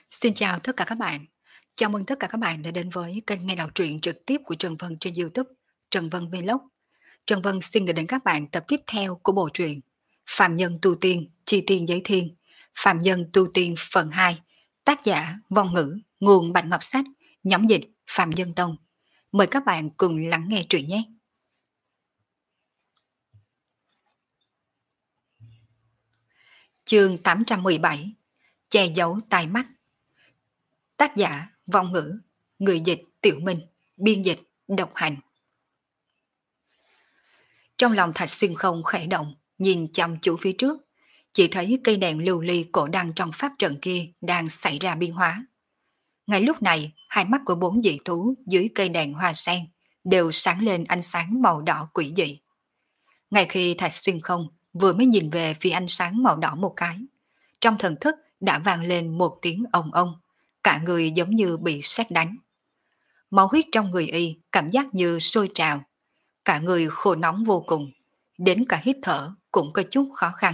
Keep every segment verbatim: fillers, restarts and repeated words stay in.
Xin chào tất cả các bạn. Chào mừng tất cả các bạn đã đến với kênh nghe đọc truyện trực tiếp của Trần Vân trên YouTube, Trần Vân Vlog. Trần Vân xin gửi đến các bạn tập tiếp theo của bộ truyện Phạm Nhân Tu Tiên, Chi Tiên Giới Thiên, Phạm Nhân Tu Tiên phần hai, tác giả Vong Ngữ, nguồn Bạch Ngọc Sách, nhóm dịch Phạm Nhân Tông. Mời các bạn cùng lắng nghe truyện nhé. Chương tám trăm mười bảy, che giấu tai mắt. Tác giả Vong Ngữ, người dịch Tiểu Minh, biên dịch Độc Hành. Trong lòng Thạch Xuyên Không khẽ động, nhìn chăm chú phía trước, chỉ thấy cây đèn lưu ly cổ đăng trong pháp trận kia đang xảy ra biến hóa. Ngay lúc này, hai mắt của bốn dị thú dưới cây đèn hoa sen đều sáng lên ánh sáng màu đỏ quỷ dị. Ngay khi Thạch Xuyên Không vừa mới nhìn về phía ánh sáng màu đỏ một cái, trong thần thức đã vang lên một tiếng ong ong, cả người giống như bị sét đánh. Máu huyết trong người y cảm giác như sôi trào, cả người khô nóng vô cùng, đến cả hít thở cũng có chút khó khăn.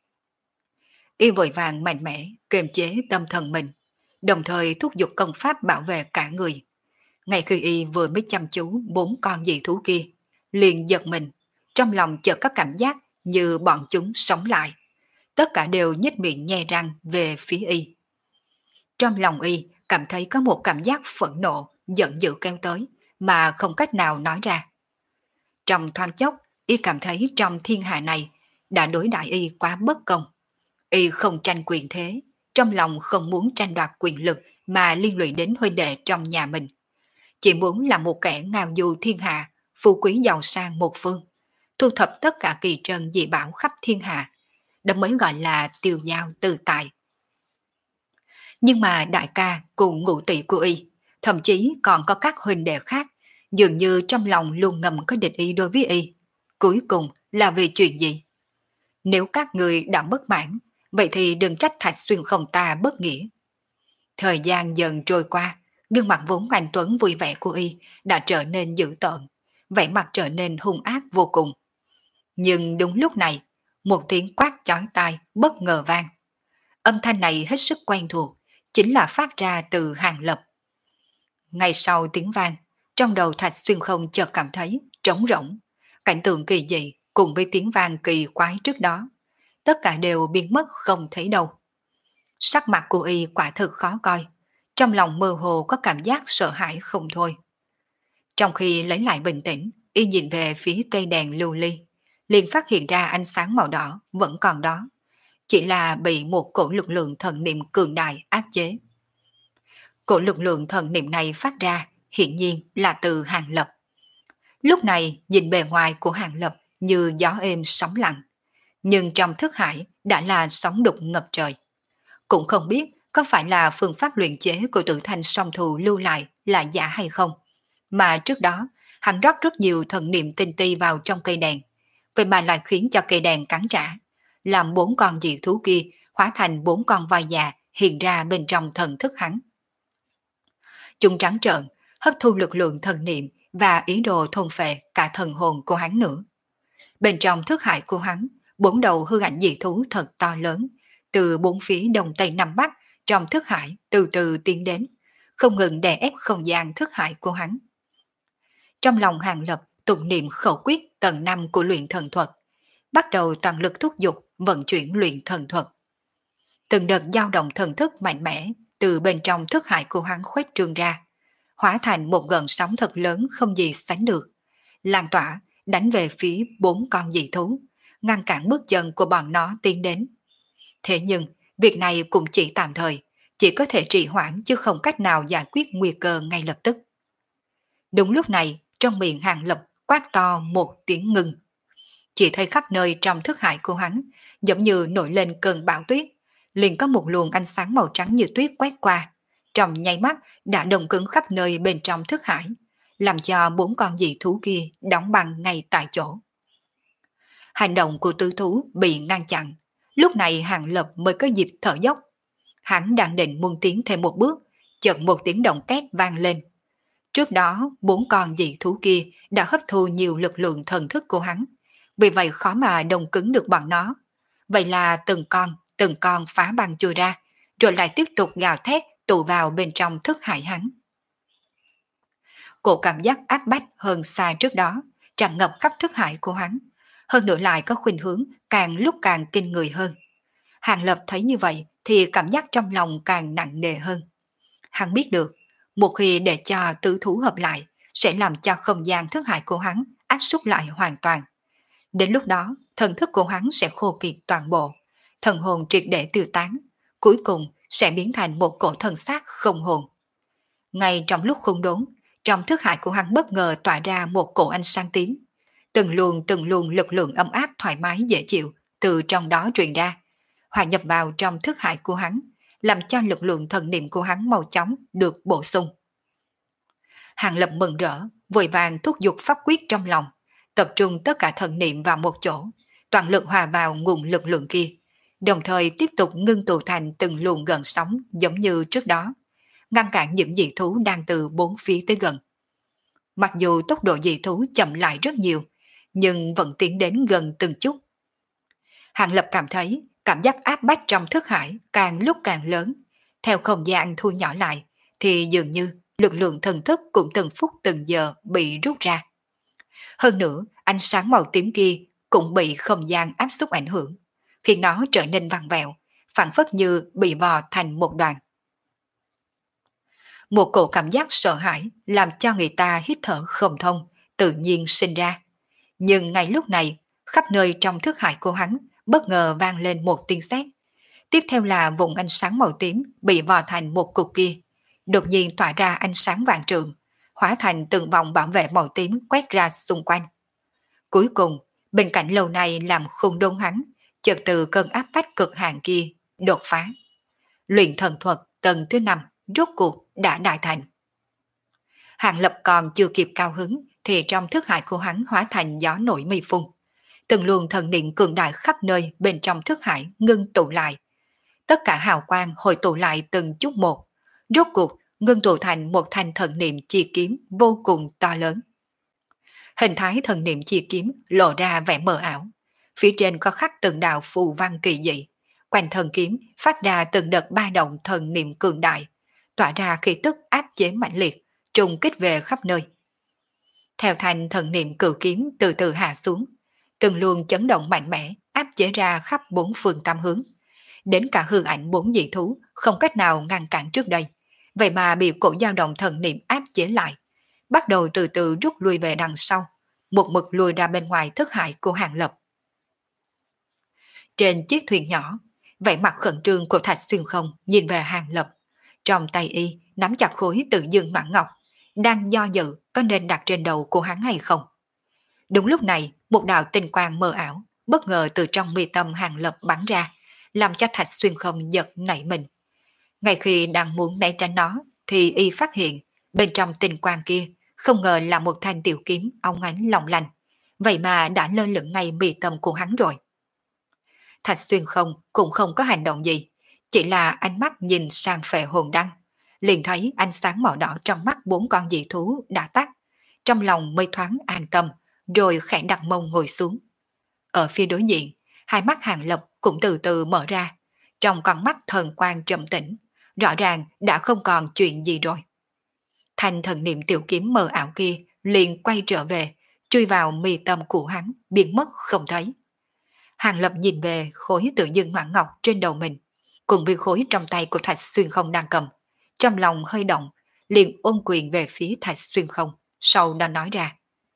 Y vội vàng mạnh mẽ kiềm chế tâm thần mình, đồng thời thúc giục công pháp bảo vệ cả người. Ngay khi y vừa mới chăm chú bốn con dị thú kia, liền giật mình, trong lòng chợt có cảm giác như bọn chúng sống lại. Tất cả đều nhếch miệng nhe răng về phía y. Trong lòng y cảm thấy có một cảm giác phẫn nộ, giận dữ kéo tới, mà không cách nào nói ra. Trong thoáng chốc, y cảm thấy trong thiên hạ này đã đối đãi y quá bất công. Y không tranh quyền thế, trong lòng không muốn tranh đoạt quyền lực mà liên lụy đến huynh đệ trong nhà mình. Chỉ muốn là một kẻ ngao du thiên hạ, phú quý giàu sang một phương, thu thập tất cả kỳ trân dị bảo khắp thiên hạ. Đó mới gọi là tiêu dao tự tại. Nhưng mà đại ca cùng ngũ tỷ của y, thậm chí còn có các huynh đệ khác, dường như trong lòng luôn ngầm có địch ý đối với y. Cuối cùng là vì chuyện gì? Nếu các người đã bất mãn, vậy thì đừng trách Thạch Xuyên Không ta bất nghĩa. Thời gian dần trôi qua, gương mặt vốn anh tuấn vui vẻ của y đã trở nên dữ tợn, vẻ mặt trở nên hung ác vô cùng. Nhưng đúng lúc này, một tiếng quát chói tai bất ngờ vang. Âm thanh này hết sức quen thuộc, chính là phát ra từ Hàng Lập. Ngay sau tiếng vang, trong đầu Thạch Xuyên Không chợt cảm thấy trống rỗng, cảnh tượng kỳ dị cùng với tiếng vang kỳ quái trước đó, tất cả đều biến mất không thấy đâu. Sắc mặt của y quả thực khó coi, trong lòng mơ hồ có cảm giác sợ hãi không thôi. Trong khi lấy lại bình tĩnh, y nhìn về phía cây đèn lưu ly, liền phát hiện ra ánh sáng màu đỏ vẫn còn đó, chỉ là bị một cổ lực lượng thần niệm cường đại áp chế. Cổ lực lượng thần niệm này phát ra hiển nhiên là từ Hàng Lập. Lúc này nhìn bề ngoài của Hàng Lập như gió êm sóng lặng, nhưng trong thức hải đã là sóng đục ngập trời. Cũng không biết có phải là phương pháp luyện chế của Tử Thanh song thù lưu lại là giả hay không, mà trước đó hắn rót rất nhiều thần niệm tinh ti vào trong cây đèn, vậy mà lại khiến cho cây đèn cắn trả, làm bốn con dị thú kia hóa thành bốn con voi già hiện ra bên trong thần thức hắn. Chúng trắng trợn hấp thu lực lượng thần niệm và ý đồ thôn phệ cả thần hồn của hắn nữa. Bên trong thức hải của hắn, bốn đầu hư ảnh dị thú thật to lớn, từ bốn phía đông tây nam bắc trong thức hải từ từ tiến đến, không ngừng đè ép không gian thức hải của hắn. Trong lòng Hàng Lập tụng niệm khẩu quyết tầng năm của luyện thần thuật, bắt đầu toàn lực thúc giục vận chuyển luyện thần thuật. Từng đợt dao động thần thức mạnh mẽ từ bên trong thức hải của hắn khuếch trương ra, hóa thành một gợn sóng thật lớn không gì sánh được, lan tỏa đánh về phía bốn con dị thú, ngăn cản bước chân của bọn nó tiến đến. Thế nhưng việc này cũng chỉ tạm thời, chỉ có thể trì hoãn chứ không cách nào giải quyết nguy cơ ngay lập tức. Đúng lúc này, trong miệng Hàng Lập quát to một tiếng ngừng. Chỉ thấy khắp nơi trong thức hải của hắn giống như nổi lên cơn bão tuyết, liền có một luồng ánh sáng màu trắng như tuyết quét qua, trong nháy mắt đã đông cứng khắp nơi bên trong thức hải, làm cho bốn con dị thú kia đóng băng ngay tại chỗ. Hành động của tứ thú bị ngăn chặn, lúc này Hàng Lập mới có dịp thở dốc. Hắn đang định muốn tiến thêm một bước, chợt một tiếng động két vang lên. Trước đó, bốn con dị thú kia đã hấp thu nhiều lực lượng thần thức của hắn, vì vậy khó mà đông cứng được bọn nó. Vậy là từng con, từng con phá băng chui ra, rồi lại tiếp tục gào thét tụ vào bên trong thức hải hắn. Cổ cảm giác áp bách hơn xa trước đó, tràn ngập khắp thức hải của hắn, hơn nữa lại có khuynh hướng càng lúc càng kinh người hơn. Hàng Lập thấy như vậy thì cảm giác trong lòng càng nặng nề hơn. Hắn biết được, một khi để cho tứ thú hợp lại, sẽ làm cho không gian thức hải của hắn áp suất lại hoàn toàn. Đến lúc đó, thần thức của hắn sẽ khô kiệt toàn bộ, thần hồn triệt để tiêu tán, cuối cùng sẽ biến thành một cổ thần xác không hồn. Ngay trong lúc khung đốn, trong thức hải của hắn bất ngờ tỏa ra một cổ ánh sáng tím. Từng luồng từng luồng lực lượng ấm áp thoải mái dễ chịu từ trong đó truyền ra, hòa nhập vào trong thức hải của hắn, làm cho lực lượng thần niệm của hắn mau chóng được bổ sung. Hàng Lập mừng rỡ, vội vàng thúc giục pháp quyết trong lòng, tập trung tất cả thần niệm vào một chỗ, toàn lực hòa vào nguồn lực lượng kia, đồng thời tiếp tục ngưng tụ thành từng luồng gần sóng giống như trước đó, ngăn cản những dị thú đang từ bốn phía tới gần. Mặc dù tốc độ dị thú chậm lại rất nhiều, nhưng vẫn tiến đến gần từng chút. Hàng Lập cảm thấy cảm giác áp bách trong thức hải càng lúc càng lớn, theo không gian thu nhỏ lại, thì dường như lực lượng thần thức cũng từng phút từng giờ bị rút ra. Hơn nữa, ánh sáng màu tím kia cũng bị không gian áp suất ảnh hưởng, khiến nó trở nên vặn vẹo, phản phất như bị vò thành một đoàn. Một cổ cảm giác sợ hãi làm cho người ta hít thở không thông, tự nhiên sinh ra. Nhưng ngay lúc này, khắp nơi trong thức hải của hắn bất ngờ vang lên một tiếng sét. Tiếp theo là vùng ánh sáng màu tím bị vò thành một cục kia, đột nhiên tỏa ra ánh sáng vạn trượng, hóa thành từng vòng bảo vệ màu tím quét ra xung quanh. Cuối cùng, bên cạnh lâu này làm khung đốn hắn, chợt từ cơn áp bách cực hạn kia đột phá. Luyện thần thuật tầng thứ năm rốt cuộc đã đại thành. Hàng Lập còn chưa kịp cao hứng thì trong thức hải của hắn hóa thành gió nổi mây phun. Từng luồng thần niệm cường đại khắp nơi bên trong thức hải ngưng tụ lại. Tất cả hào quang hội tụ lại từng chút một, rốt cuộc ngưng tụ thành một thanh thần niệm chi kiếm vô cùng to lớn. Hình thái thần niệm chi kiếm lộ ra vẻ mờ ảo. Phía trên có khắc từng đạo phù văn kỳ dị. Quanh thần kiếm phát ra từng đợt ba động thần niệm cường đại, tỏa ra khí tức áp chế mạnh liệt, trùng kích về khắp nơi. Theo thanh thần niệm cửu kiếm từ từ hạ xuống, từng luồng chấn động mạnh mẽ áp chế ra khắp bốn phương tam hướng. Đến cả hư ảnh bốn dị thú không cách nào ngăn cản trước đây, vậy mà bị cổ dao động thần niệm áp chế lại, bắt đầu từ từ rút lui về đằng sau, một mực lùi ra bên ngoài thức hải của Hàng Lập. Trên chiếc thuyền nhỏ, vẻ mặt khẩn trương của Thạch Xuyên Không nhìn về Hàng Lập, trong tay y nắm chặt khối tự dương noãn ngọc, đang do dự có nên đặt trên đầu của hắn hay không. Đúng lúc này, một đạo tinh quang mờ ảo bất ngờ từ trong mi tâm Hàng Lập bắn ra, làm cho Thạch Xuyên Không giật nảy mình. Ngay khi đang muốn né tránh nó, thì y phát hiện bên trong tinh quang kia không ngờ là một thanh tiểu kiếm óng ánh long lanh, vậy mà đã lơ lửng ngay mi tâm của hắn rồi. Thạch Xuyên Không cũng không có hành động gì, chỉ là ánh mắt nhìn sang Phệ Hồn Đăng, liền thấy ánh sáng màu đỏ trong mắt bốn con dị thú đã tắt, trong lòng mới thoáng an tâm, rồi khẽ đặt mông ngồi xuống. Ở phía đối diện, hai mắt Hàng Lập cũng từ từ mở ra, trong con mắt thần quang trầm tĩnh, rõ ràng đã không còn chuyện gì rồi. Thanh thần niệm tiểu kiếm mờ ảo kia liền quay trở về, chui vào mi tâm của hắn, biến mất không thấy. Hàng Lập nhìn về khối tự dương noãn ngọc trên đầu mình, cùng với khối trong tay của Thạch Xuyên Không đang cầm, trong lòng hơi động, liền ôn quyền về phía Thạch Xuyên Không, sau đó nói ra: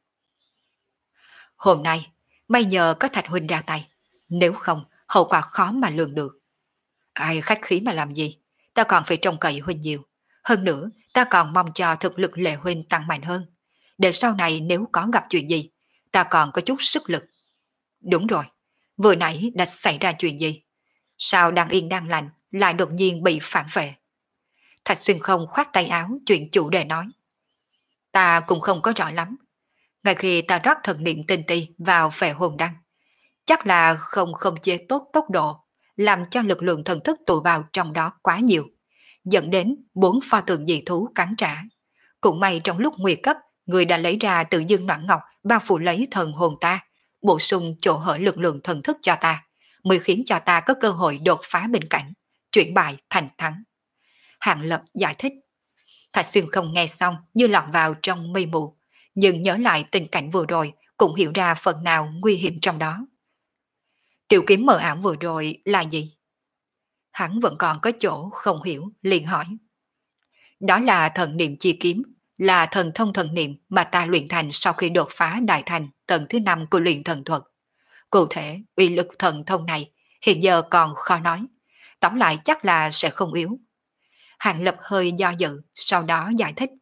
Hôm nay, may nhờ có Thạch huynh ra tay, nếu không, hậu quả khó mà lường được. Ai khách khí mà làm gì, ta còn phải trông cậy huynh nhiều. Hơn nữa, ta còn mong cho thực lực Lệ huynh tăng mạnh hơn, để sau này nếu có gặp chuyện gì, ta còn có chút sức lực. Đúng rồi, vừa nãy đã xảy ra chuyện gì? Sao đang yên đang lành lại đột nhiên bị phản vệ? Thạch Xuyên Không khoát tay áo chuyện chủ đề nói: Ta cũng không có rõ lắm. Ngay khi ta rót thần niệm tinh ti vào Phệ Hồn Đăng, chắc là không không chế tốt tốc độ, làm cho lực lượng thần thức tụ vào trong đó quá nhiều, dẫn đến bốn pho tượng dị thú cắn trả. Cũng may trong lúc nguy cấp, người đã lấy ra tự dương noãn ngọc bao phủ lấy thần hồn ta, bổ sung chỗ hở lực lượng thần thức cho ta, mới khiến cho ta có cơ hội đột phá bình cảnh, chuyển bại thành thắng. Hàng Lập giải thích. Thạch Xuyên không nghe xong như lọt vào trong mây mù, nhưng nhớ lại tình cảnh vừa rồi cũng hiểu ra phần nào nguy hiểm trong đó. Tiểu kiếm mờ ảo vừa rồi là gì? Hắn vẫn còn có chỗ không hiểu, liền hỏi. Đó là thần niệm chi kiếm, là thần thông thần niệm mà ta luyện thành sau khi đột phá đại thành tầng thứ năm của luyện thần thuật. Cụ thể, uy lực thần thông này hiện giờ còn khó nói, tóm lại chắc là sẽ không yếu. Hàng Lập hơi do dự, sau đó giải thích.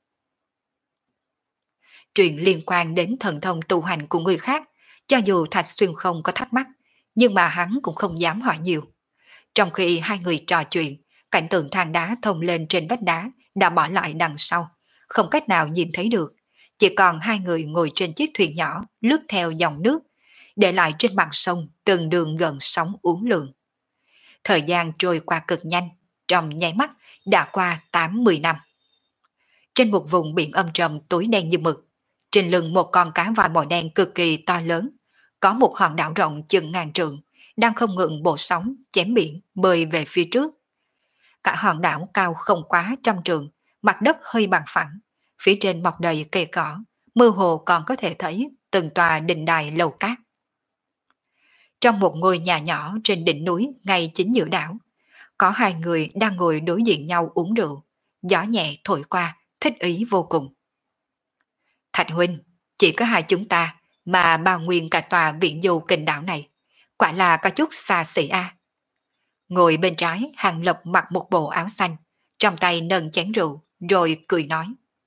Chuyện liên quan đến thần thông tu hành của người khác, cho dù Thạch Xuyên không có thắc mắc, nhưng mà hắn cũng không dám hỏi nhiều. Trong khi hai người trò chuyện, cảnh tượng than đá thông lên trên vách đá đã bỏ lại đằng sau, không cách nào nhìn thấy được. Chỉ còn hai người ngồi trên chiếc thuyền nhỏ lướt theo dòng nước, để lại trên mặt sông từng đường gần sóng uốn lượn. Thời gian trôi qua cực nhanh, trong nháy mắt đã qua tám mươi năm. Trên một vùng biển âm trầm tối đen như mực, trên lưng một con cá voi màu đen cực kỳ to lớn, có một hòn đảo rộng chừng ngàn trượng, đang không ngừng bộ sóng chém biển bơi về phía trước. Cả hòn đảo cao không quá trăm trượng, mặt đất hơi bằng phẳng, phía trên mọc đầy cây cỏ, mơ hồ còn có thể thấy từng tòa đình đài lầu cát. Trong một ngôi nhà nhỏ trên đỉnh núi ngay chính giữa đảo, có hai người đang ngồi đối diện nhau uống rượu, gió nhẹ thổi qua, thích ý vô cùng. Thạch huynh, chỉ có hai chúng ta mà bao nguyên cả tòa viện du kình đảo này, quả là có chút xa xỉ a. Ngồi bên trái, Hàng Lập mặc một bộ áo xanh, trong tay nâng chén rượu, rồi cười nói.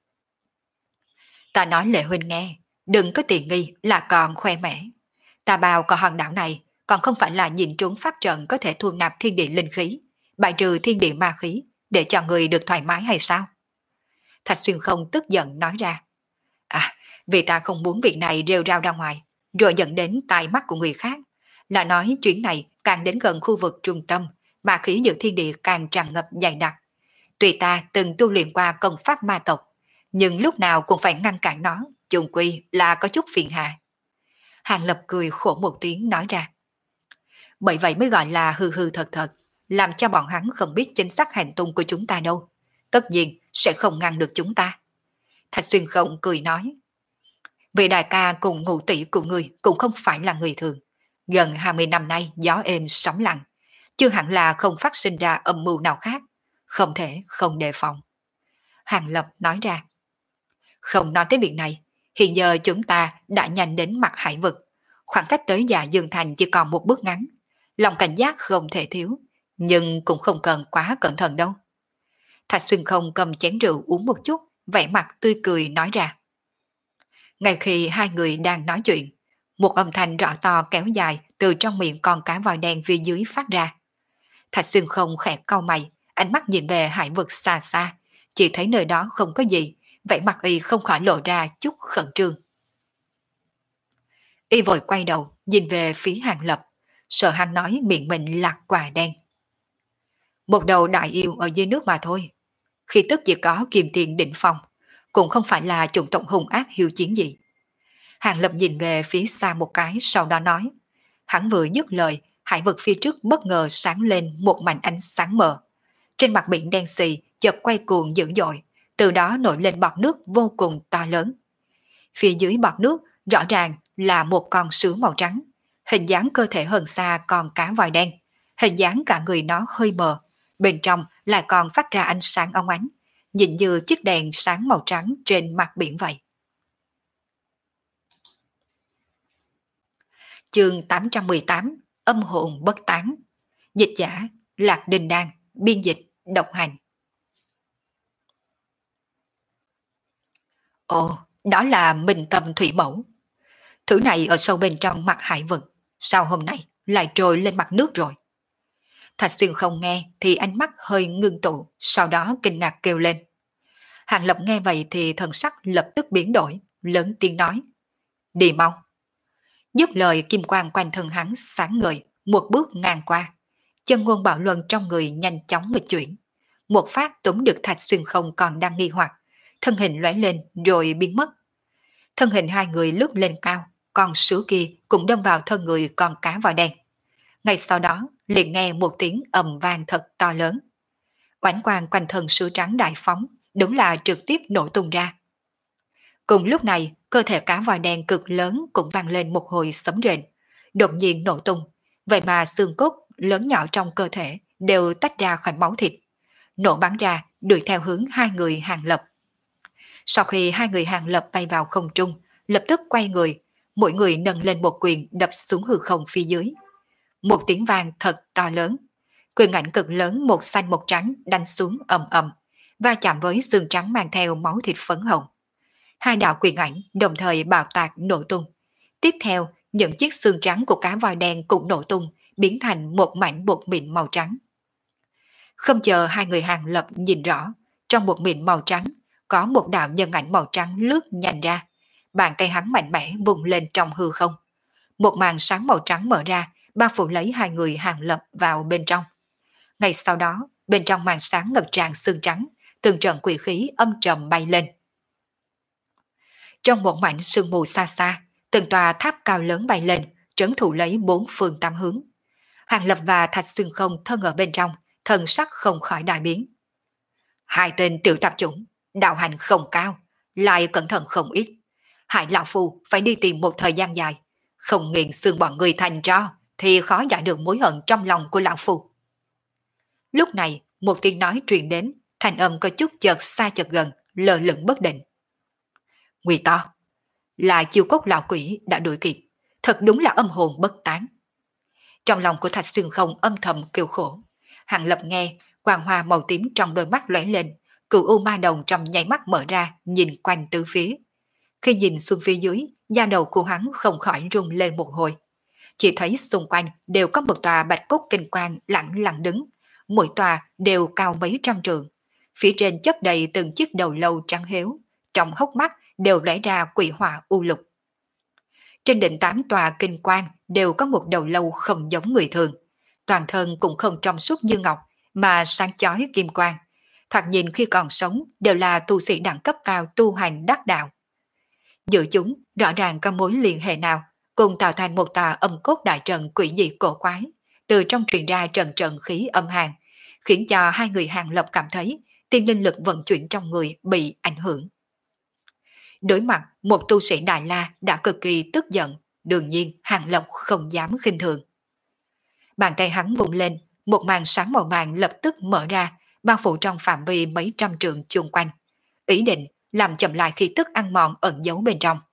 Ta nói Lệ huynh nghe, đừng có tiền nghi là còn khoe mẽ. Ta bao có hòn đảo này, còn không phải là nhìn trúng pháp trận có thể thu nạp thiên địa linh khí, bài trừ thiên địa ma khí, để cho người được thoải mái hay sao? Thạch Xuyên không tức giận nói ra. À, vì ta không muốn việc này rêu rao ra ngoài, rồi dẫn đến tai mắt của người khác. Là nói chuyến này càng đến gần khu vực trung tâm, ma khí giữa thiên địa càng tràn ngập dày đặc. Tuy ta từng tu luyện qua công pháp ma tộc, nhưng lúc nào cũng phải ngăn cản nó, chung quy là có chút phiền hà. Hàng Lập cười khổ một tiếng nói ra. Bởi vậy mới gọi là hư hư thật thật, làm cho bọn hắn không biết chính xác hành tung của chúng ta đâu. Tất nhiên sẽ không ngăn được chúng ta. Thạch Xuyên không cười nói. Vì đại ca cùng ngụ tỷ của người cũng không phải là người thường. Gần hai mươi năm nay gió êm sóng lặng, chưa hẳn là không phát sinh ra âm mưu nào khác. Không thể không đề phòng. Hàng Lập nói ra. Không nói tới việc này, hiện giờ chúng ta đã nhanh đến mặt hải vực. Khoảng cách tới Dạ Dương Thành chỉ còn một bước ngắn. Lòng cảnh giác không thể thiếu, nhưng cũng không cần quá cẩn thận đâu. Thạch Xuyên không cầm chén rượu uống một chút, vẻ mặt tươi cười nói ra. Ngay khi hai người đang nói chuyện, một âm thanh rõ to kéo dài từ trong miệng con cá voi đen phía dưới phát ra. Thạch Xuyên không khẽ cau mày, ánh mắt nhìn về hải vực xa xa, chỉ thấy nơi đó không có gì, vẻ mặt y không khỏi lộ ra chút khẩn trương. Y vội quay đầu, nhìn về phía Hàng Lập, sợ hắn nói miệng mình lạc quả đen. Một đầu đại yêu ở dưới nước mà thôi, khi tức chỉ có kiềm tiền đỉnh phong, cũng không phải là chủng tộc hung ác hiếu chiến gì. Hàng Lập nhìn về phía xa một cái, sau đó nói. Hắn vừa dứt lời, hải vực phía trước bất ngờ sáng lên một mảnh ánh sáng mờ. Trên mặt biển đen xì chợt quay cuồng dữ dội, từ đó nổi lên bọt nước vô cùng to lớn. Phía dưới bọt nước rõ ràng là một con sứa màu trắng, hình dáng cơ thể hơn xa con cá voi đen, hình dáng cả người nó hơi mờ, bên trong lại còn phát ra ánh sáng óng ánh, nhìn như chiếc đèn sáng màu trắng trên mặt biển vậy. Chương tám trăm mười tám, âm hồn bất tán. Dịch giả Lạc Đình Đan, biên dịch Độc Hành. Ồ, đó là Minh Tâm Thủy Mẫu. Thứ này ở sâu bên trong mặt hải vực, sao hôm nay lại trồi lên mặt nước rồi? Thạch Xuyên không nghe thì ánh mắt hơi ngưng tụ, sau đó kinh ngạc kêu lên. Hàng Lập nghe vậy thì thần sắc lập tức biến đổi, lớn tiếng nói. Đi mau. Dứt lời kim quang quanh thân hắn sáng ngời, một bước ngang qua. Chân ngôn bạo luân trong người nhanh chóng nghịch chuyển. Một phát túm được Thạch Xuyên không còn đang nghi hoặc, thân hình lóe lên rồi biến mất. Thân hình hai người lướt lên cao, con sứa kia cũng đâm vào thân người con cá voi đen. Ngay sau đó liền nghe một tiếng ầm vang thật to lớn. Oánh quang quanh thân sữa trắng đại phóng, đúng là trực tiếp nổ tung ra. Cùng lúc này, cơ thể cá voi đen cực lớn cũng vang lên một hồi sấm rền, đột nhiên nổ tung, vậy mà xương cốt lớn nhỏ trong cơ thể đều tách ra khỏi máu thịt, nổ bắn ra đuổi theo hướng hai người Hàng Lập. Sau khi hai người Hàng Lập bay vào không trung, lập tức quay người, mỗi người nâng lên một quyền đập xuống hư không phía dưới. Một tiếng vang thật to lớn, quyền ảnh cực lớn một xanh một trắng đánh xuống ầm ầm, va chạm với xương trắng mang theo máu thịt phấn hồng. Hai đạo quyền ảnh đồng thời bạo tạc nổ tung. Tiếp theo, những chiếc xương trắng của cá voi đen cũng nổ tung, biến thành một mảnh bột mịn màu trắng. Không chờ hai người Hàng Lập nhìn rõ, trong bột mịn màu trắng có một đạo nhân ảnh màu trắng lướt nhanh ra, bàn tay hắn mạnh mẽ vùng lên trong hư không. Một màn sáng màu trắng mở ra, bao phủ lấy hai người Hàng Lập vào bên trong. Ngay sau đó, bên trong màn sáng ngập tràn xương trắng, từng trận quỷ khí âm trầm bay lên. Trong một mảnh sương mù xa xa, từng tòa tháp cao lớn bay lên, trấn thủ lấy bốn phương tám hướng. Hàng Lập và Thạch Xuyên Không thân ở bên trong, thần sắc không khỏi đại biến. Hai tên tiểu tạp chủng, đạo hành không cao, lại cẩn thận không ít. Hại lão phu phải đi tìm một thời gian dài, không nghiền xương bọn người thành tro thì khó giải được mối hận trong lòng của lão phu. Lúc này, một tiếng nói truyền đến, thanh âm có chút chợt xa chợt gần, lờ lửng bất định. Nguy to, là chiêu cốt lão quỷ đã đuổi kịp, thật đúng là âm hồn bất tán. Trong lòng của Thạch Xuyên Không âm thầm kêu khổ. Hàng Lập nghe, quang hoa màu tím trong đôi mắt lóe lên, cửu u ma đồng trong nháy mắt mở ra, nhìn quanh tứ phía. Khi nhìn xuống phía dưới, da đầu của hắn không khỏi rung lên một hồi. Chỉ thấy xung quanh đều có một tòa bạch cốt kinh quang lặng lặng đứng, mỗi tòa đều cao mấy trăm trượng. Phía trên chất đầy từng chiếc đầu lâu trắng héo, trong hốc mắt đều lóe ra quỷ hỏa u lục. Trên đỉnh tám tòa kinh quang đều có một đầu lâu không giống người thường, toàn thân cũng không trong suốt như ngọc mà sáng chói kim quang. Thoạt nhìn khi còn sống đều là tu sĩ đẳng cấp cao tu hành đắc đạo. Giữa chúng rõ ràng có mối liên hệ nào, cùng tạo thành một tòa âm cốt đại trận quỷ dị cổ quái, từ trong truyền ra trận trận khí âm hàn, khiến cho hai người Hàng Lập cảm thấy tiên linh lực vận chuyển trong người bị ảnh hưởng. Đối mặt một tu sĩ Đại La đã cực kỳ tức giận, đương nhiên Hàng Lập không dám khinh thường. Bàn tay hắn vùng lên, một màn sáng màu vàng lập tức mở ra, bao phủ trong phạm vi mấy trăm trượng chung quanh, ý định làm chậm lại khí tức ăn mòn ẩn giấu bên trong.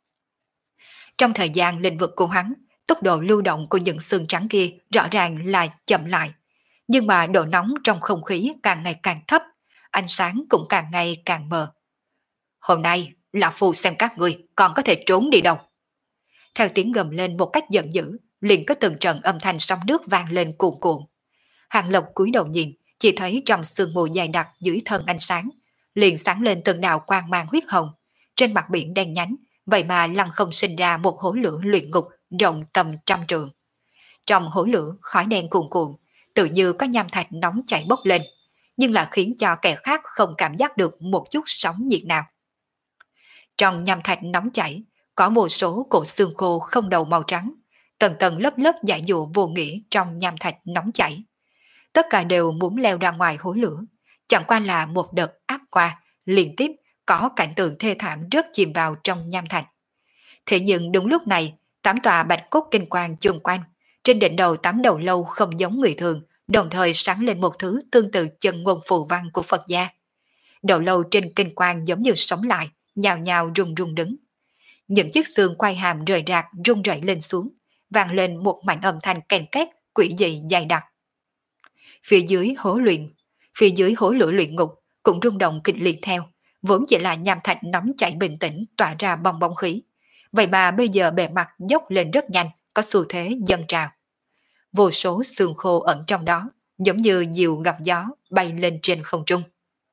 Trong thời gian lĩnh vực của hắn, tốc độ lưu động của những xương trắng kia rõ ràng là chậm lại, nhưng mà độ nóng trong không khí càng ngày càng thấp, ánh sáng cũng càng ngày càng mờ. Hôm nay, lão phu xem các người còn có thể trốn đi đâu. Theo tiếng gầm lên một cách giận dữ, liền có từng trận âm thanh sóng nước vang lên cuồn cuộn. Hàng Lập cúi đầu nhìn, chỉ thấy trong sương mù dày đặc dưới thân ánh sáng, liền sáng lên từng đạo quang mang huyết hồng. Trên mặt biển đen nhánh, vậy mà lăng không sinh ra một hố lửa luyện ngục rộng tầm trăm trượng. Trong hố lửa khói đen cuồn cuộn, tự như có nham thạch nóng chảy bốc lên, nhưng là khiến cho kẻ khác không cảm giác được một chút sóng nhiệt nào. Trong nham thạch nóng chảy, có vô số cổ xương khô không đầu màu trắng, tầng tầng lớp lớp dải dụ vô nghĩa trong nham thạch nóng chảy. Tất cả đều muốn leo ra ngoài hố lửa, chẳng qua là một đợt áp qua, liên tiếp có cảnh tượng thê thảm rớt chìm vào trong nham thạch. Thế nhưng đúng lúc này, tám tòa bạch cốt kinh quang chung quanh, trên đỉnh đầu tám đầu lâu không giống người thường, đồng thời sáng lên một thứ tương tự chân ngôn phù văn của Phật gia. Đầu lâu trên kinh quang giống như sống lại, nhào nhào rung rung đứng. Những chiếc xương quai hàm rời rạc rung rẩy lên xuống, vang lên một mảnh âm thanh kèn két quỷ dị dày đặc. Phía dưới hố luyện, phía dưới hố lửa luyện ngục cũng rung động kịch liệt theo, vốn chỉ là nham thạch nóng chảy bình tĩnh tỏa ra bong bóng khí, vậy mà bây giờ bề mặt dốc lên rất nhanh, có xu thế dâng trào. Vô số xương khô ẩn trong đó, giống như diều gặp gió bay lên trên không trung.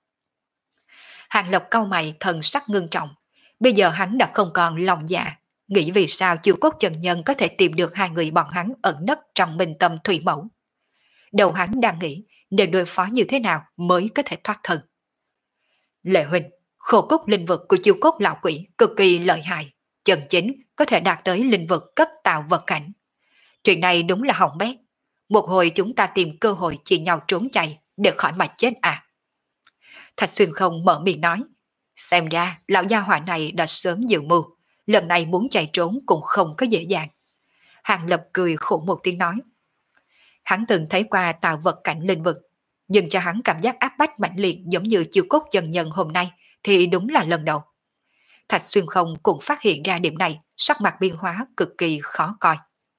Hàng Lập cau mày thần sắc ngưng trọng, bây giờ hắn đã không còn lòng dạ, nghĩ vì sao chiêu cốt chân nhân có thể tìm được hai người bọn hắn ẩn nấp trong minh tâm thủy mẫu. Đầu hắn đang nghĩ nên đối phó như thế nào mới có thể thoát thân. Lệ huynh, khổ cốt linh vực của chiêu cốt lão quỷ cực kỳ lợi hại, chân chính có thể đạt tới linh vực cấp tạo vật cảnh. Chuyện này đúng là hỏng bét. Một hồi chúng ta tìm cơ hội chia nhau trốn chạy, để khỏi mà chết à? Thạch Xuyên Không mở miệng nói, xem ra lão gia hỏa này đã sớm dự mưu, lần này muốn chạy trốn cũng không có dễ dàng. Hàng Lập cười khổ một tiếng nói, hắn từng thấy qua tạo vật cảnh linh vực, nhưng cho hắn cảm giác áp bách mãnh liệt giống như chiêu cốt chân nhân hôm nay thì đúng là lần đầu. Thạch Xuyên Không cũng phát hiện ra điểm này, sắc mặt biến hóa cực kỳ khó coi.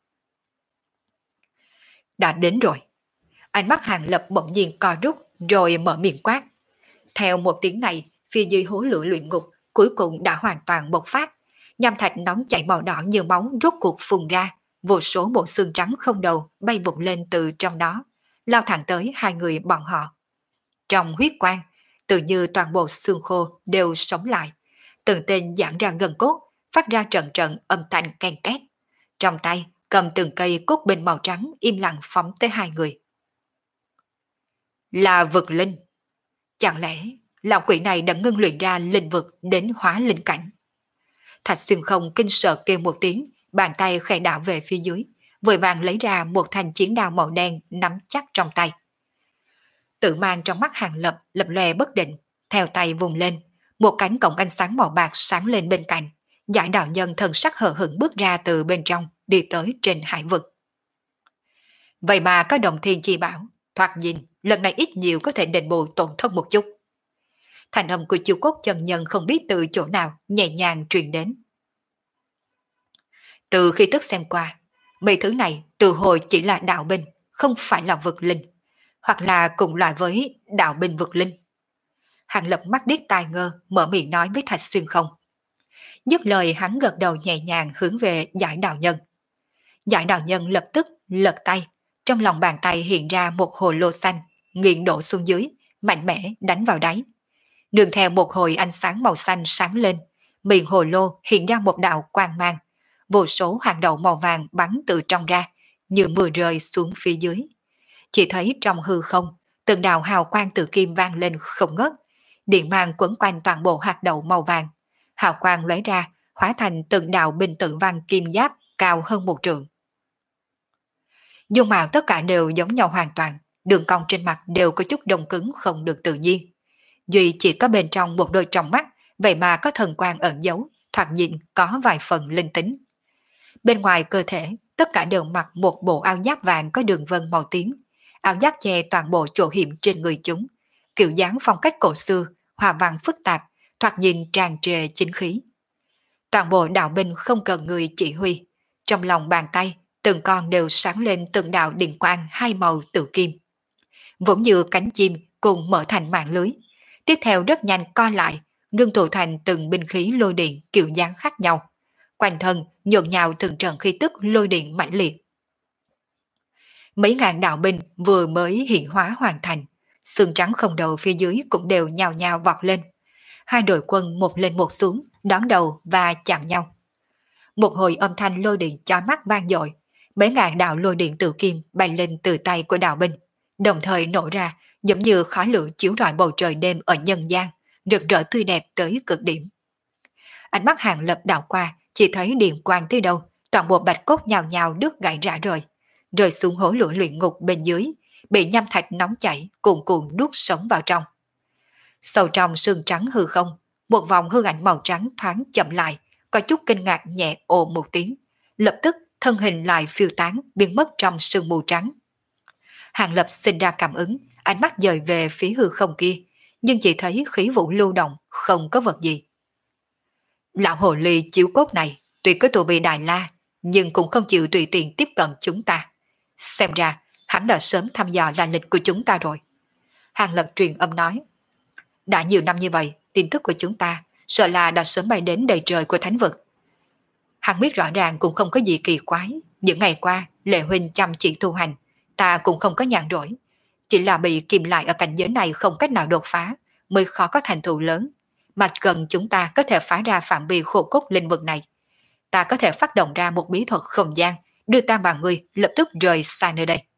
Đã đến rồi. Ánh mắt Hàng Lập bỗng nhiên co rút rồi mở miệng quát. Theo một tiếng này, phía dưới hố lửa luyện ngục cuối cùng đã hoàn toàn bộc phát. Nham thạch nóng chảy màu đỏ như máu rốt cuộc phun ra, vô số bộ xương trắng không đầu bay vụt lên từ trong đó, lao thẳng tới hai người bọn họ. Trong huyết quang, tự như toàn bộ xương khô đều sống lại. Từng tên giãn ra gần cốt, phát ra trận trận âm thanh ken két. Trong tay cầm từng cây cốt bình màu trắng im lặng phóng tới hai người. Là vực linh. Chẳng lẽ lão quỷ này đã ngưng luyện ra linh vực đến hóa linh cảnh? Thạch Xuyên Không kinh sợ kêu một tiếng, bàn tay khẽ đảo về phía dưới, vội vàng lấy ra một thanh chiến đao màu đen nắm chắc trong tay. Tự mang trong mắt Hàng Lập lập lòe bất định, theo tay vùng lên, một cánh cổng ánh sáng màu bạc sáng lên bên cạnh. Giải đạo nhân thần sắc hờ hững bước ra từ bên trong, đi tới trên hải vực. Vậy mà có đồng thiên chi bảo, thoạt nhìn lần này ít nhiều có thể đền bù tổn thất một chút. Thành âm của chiêu cốt chân nhân không biết từ chỗ nào nhẹ nhàng truyền đến. Từ khi tức xem qua, mấy thứ này từ hồi chỉ là đạo binh, không phải là vực linh, hoặc là cùng loại với đạo binh vực linh. Hàng Lập mắt điếc tai ngơ, mở miệng nói với Thạch Xuyên Không. Dứt lời hắn gật đầu nhẹ nhàng hướng về giải đạo nhân. Giải đạo nhân lập tức lật tay, trong lòng bàn tay hiện ra một hồ lô xanh, nghiền đổ xuống dưới, mạnh mẽ đánh vào đáy. Đường theo một hồi ánh sáng màu xanh sáng lên, miệng hồ lô hiện ra một đạo quang mang, vô số hạt đậu màu vàng bắn từ trong ra, như mưa rơi xuống phía dưới. Chỉ thấy trong hư không, từng đạo hào quang từ kim vang lên không ngớt, điện mang quấn quanh toàn bộ hạt đậu màu vàng. Hào quang lóe ra, hóa thành từng đạo binh tử văn kim giáp cao hơn một trượng. Dung mạo tất cả đều giống nhau hoàn toàn, đường cong trên mặt đều có chút đông cứng không được tự nhiên. Duy chỉ có bên trong một đôi tròng mắt, vậy mà có thần quang ẩn giấu, thoạt nhìn có vài phần linh tính. Bên ngoài cơ thể, tất cả đều mặc một bộ áo giáp vàng có đường vân màu tím. Áo giáp che toàn bộ chỗ hiểm trên người chúng, kiểu dáng phong cách cổ xưa, hòa văn phức tạp, thoạt nhìn tràn trề chính khí. Toàn bộ đạo binh không cần người chỉ huy, trong lòng bàn tay, từng con đều sáng lên từng đạo điện quang hai màu tự kim. Vốn như cánh chim cùng mở thành mạng lưới, tiếp theo rất nhanh co lại, ngưng tụ thành từng binh khí lôi điện kiểu dáng khác nhau. Quanh thân nhộn nhào từng trận khí tức lôi điện mãnh liệt. Mấy ngàn đạo binh vừa mới hiện hóa hoàn thành, xương trắng không đầu phía dưới cũng đều nhào nhào vọt lên. Hai đội quân một lên một xuống, đón đầu và chạm nhau. Một hồi âm thanh lôi điện chói mắt vang dội, mấy ngàn đạo lôi điện tự kim bay lên từ tay của đạo binh, đồng thời nổ ra giống như khói lửa chiếu rọi bầu trời đêm ở nhân gian, rực rỡ tươi đẹp tới cực điểm. Ánh mắt Hàng Lập đảo qua, chỉ thấy điện quang tới đâu, toàn bộ bạch cốt nhào nhào đứt gãy rã rời, rơi xuống hố lửa luyện ngục bên dưới, bị nham thạch nóng chảy cuồn cuộn nuốt sống vào trong. Sâu trong sương trắng hư không, một vòng hư ảnh màu trắng thoáng chậm lại, có chút kinh ngạc nhẹ ồ một tiếng, lập tức thân hình lại phiêu tán biến mất trong sương mù trắng. Hàng Lập sinh ra cảm ứng, ánh mắt dời về phía hư không kia, nhưng chỉ thấy khí vũ lưu động, không có vật gì. Lão hồ ly chiếu cốt này, tuy có tù vị Đại La, nhưng cũng không chịu tùy tiện tiếp cận chúng ta. Xem ra, hắn đã sớm thăm dò là lịch của chúng ta rồi. Hàng Lập truyền âm nói, đã nhiều năm như vậy, tin tức của chúng ta sợ là đã sớm bay đến đầy trời của thánh vực. Hắn biết rõ ràng cũng không có gì kỳ quái. Những ngày qua, Lệ Huynh chăm chỉ tu hành, ta cũng không có nhàn rỗi. Chỉ là bị kìm lại ở cảnh giới này không cách nào đột phá, mới khó có thành tựu lớn. Mà cần chúng ta có thể phá ra phạm vi khổ cốt linh vực này. Ta có thể phát động ra một bí thuật không gian, đưa ta và người lập tức rời xa nơi đây.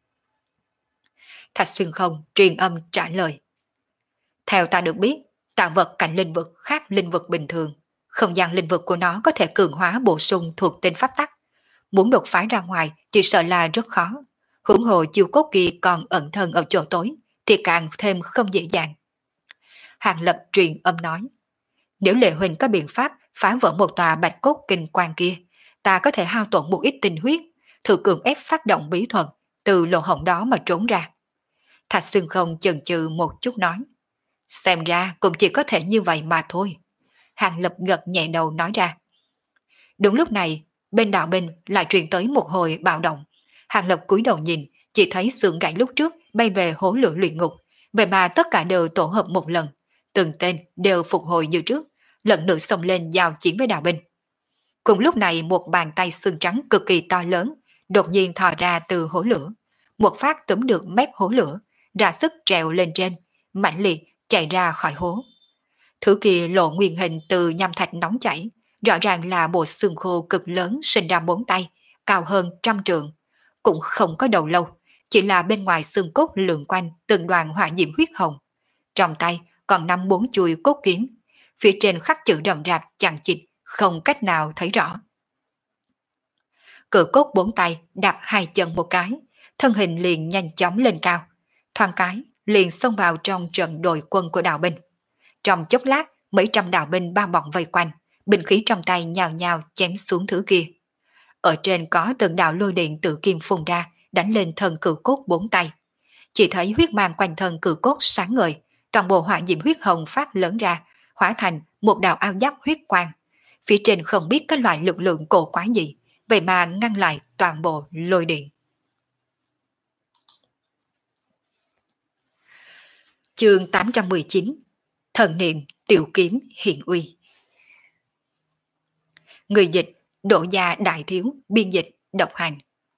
Thạch Xuyên Không truyền âm trả lời. Theo ta được biết, tạo vật cảnh linh vực khác linh vực bình thường. Không gian linh vực của nó có thể cường hóa bổ sung thuộc tên pháp tắc. Muốn đột phá ra ngoài chỉ sợ là rất khó. Hưởng hồ chiêu cốt kia còn ẩn thân ở chỗ tối, thì càng thêm không dễ dàng. Hàng Lập truyền âm nói, nếu Lệ Huynh có biện pháp phá vỡ một tòa bạch cốt kinh quan kia, ta có thể hao tổn một ít tinh huyết, thử cường ép phát động bí thuật, từ lỗ hổng đó mà trốn ra. Thạch Xuyên Không chần chừ một chút nói, xem ra cũng chỉ có thể như vậy mà thôi. Hàng Lập gật nhẹ đầu nói ra. Đúng lúc này, bên đạo binh lại truyền tới một hồi bạo động. Hàng Lập cúi đầu nhìn, chỉ thấy xương gãy lúc trước bay về hố lửa luyện ngục, vậy mà tất cả đều tổ hợp một lần, từng tên đều phục hồi như trước, lần nữa xông lên giao chiến với đạo binh. Cùng lúc này một bàn tay xương trắng cực kỳ to lớn đột nhiên thò ra từ hố lửa, một phát túm được mép hố lửa, ra sức trèo lên trên, mãnh liệt chạy ra khỏi hố. Thứ kia lộ nguyên hình từ nham thạch nóng chảy, rõ ràng là bộ xương khô cực lớn sinh ra bốn tay, cao hơn trăm trượng, cũng không có đầu lâu, chỉ là bên ngoài xương cốt lượn quanh từng đoàn hỏa diễm huyết hồng. Trong tay còn nắm bốn chuôi cốt kiếm, phía trên khắc chữ rậm rạp chằng chịt, không cách nào thấy rõ. Cự cốt bốn tay đạp hai chân một cái, thân hình liền nhanh chóng lên cao, thoáng cái liền xông vào trong trận đội quân của đạo binh. Trong chốc lát, mấy trăm đạo binh bao bọc vây quanh, binh khí trong tay nhào nhào chém xuống thứ kia. Ở trên có từng đạo lôi điện tự kim phun ra, đánh lên thân cự cốt bốn tay. Chỉ thấy huyết mang quanh thân cự cốt sáng ngời, toàn bộ hỏa diễm huyết hồng phát lớn ra, hóa thành một đạo ao giáp huyết quang. Phía trên không biết cái loại lực lượng cổ quái gì, vậy mà ngăn lại toàn bộ lôi điện. Chương tám trăm mười chín. Thần niệm tiểu kiếm hiện uy. Người dịch Đỗ Gia Đại Thiếu, biên dịch Độc Hành.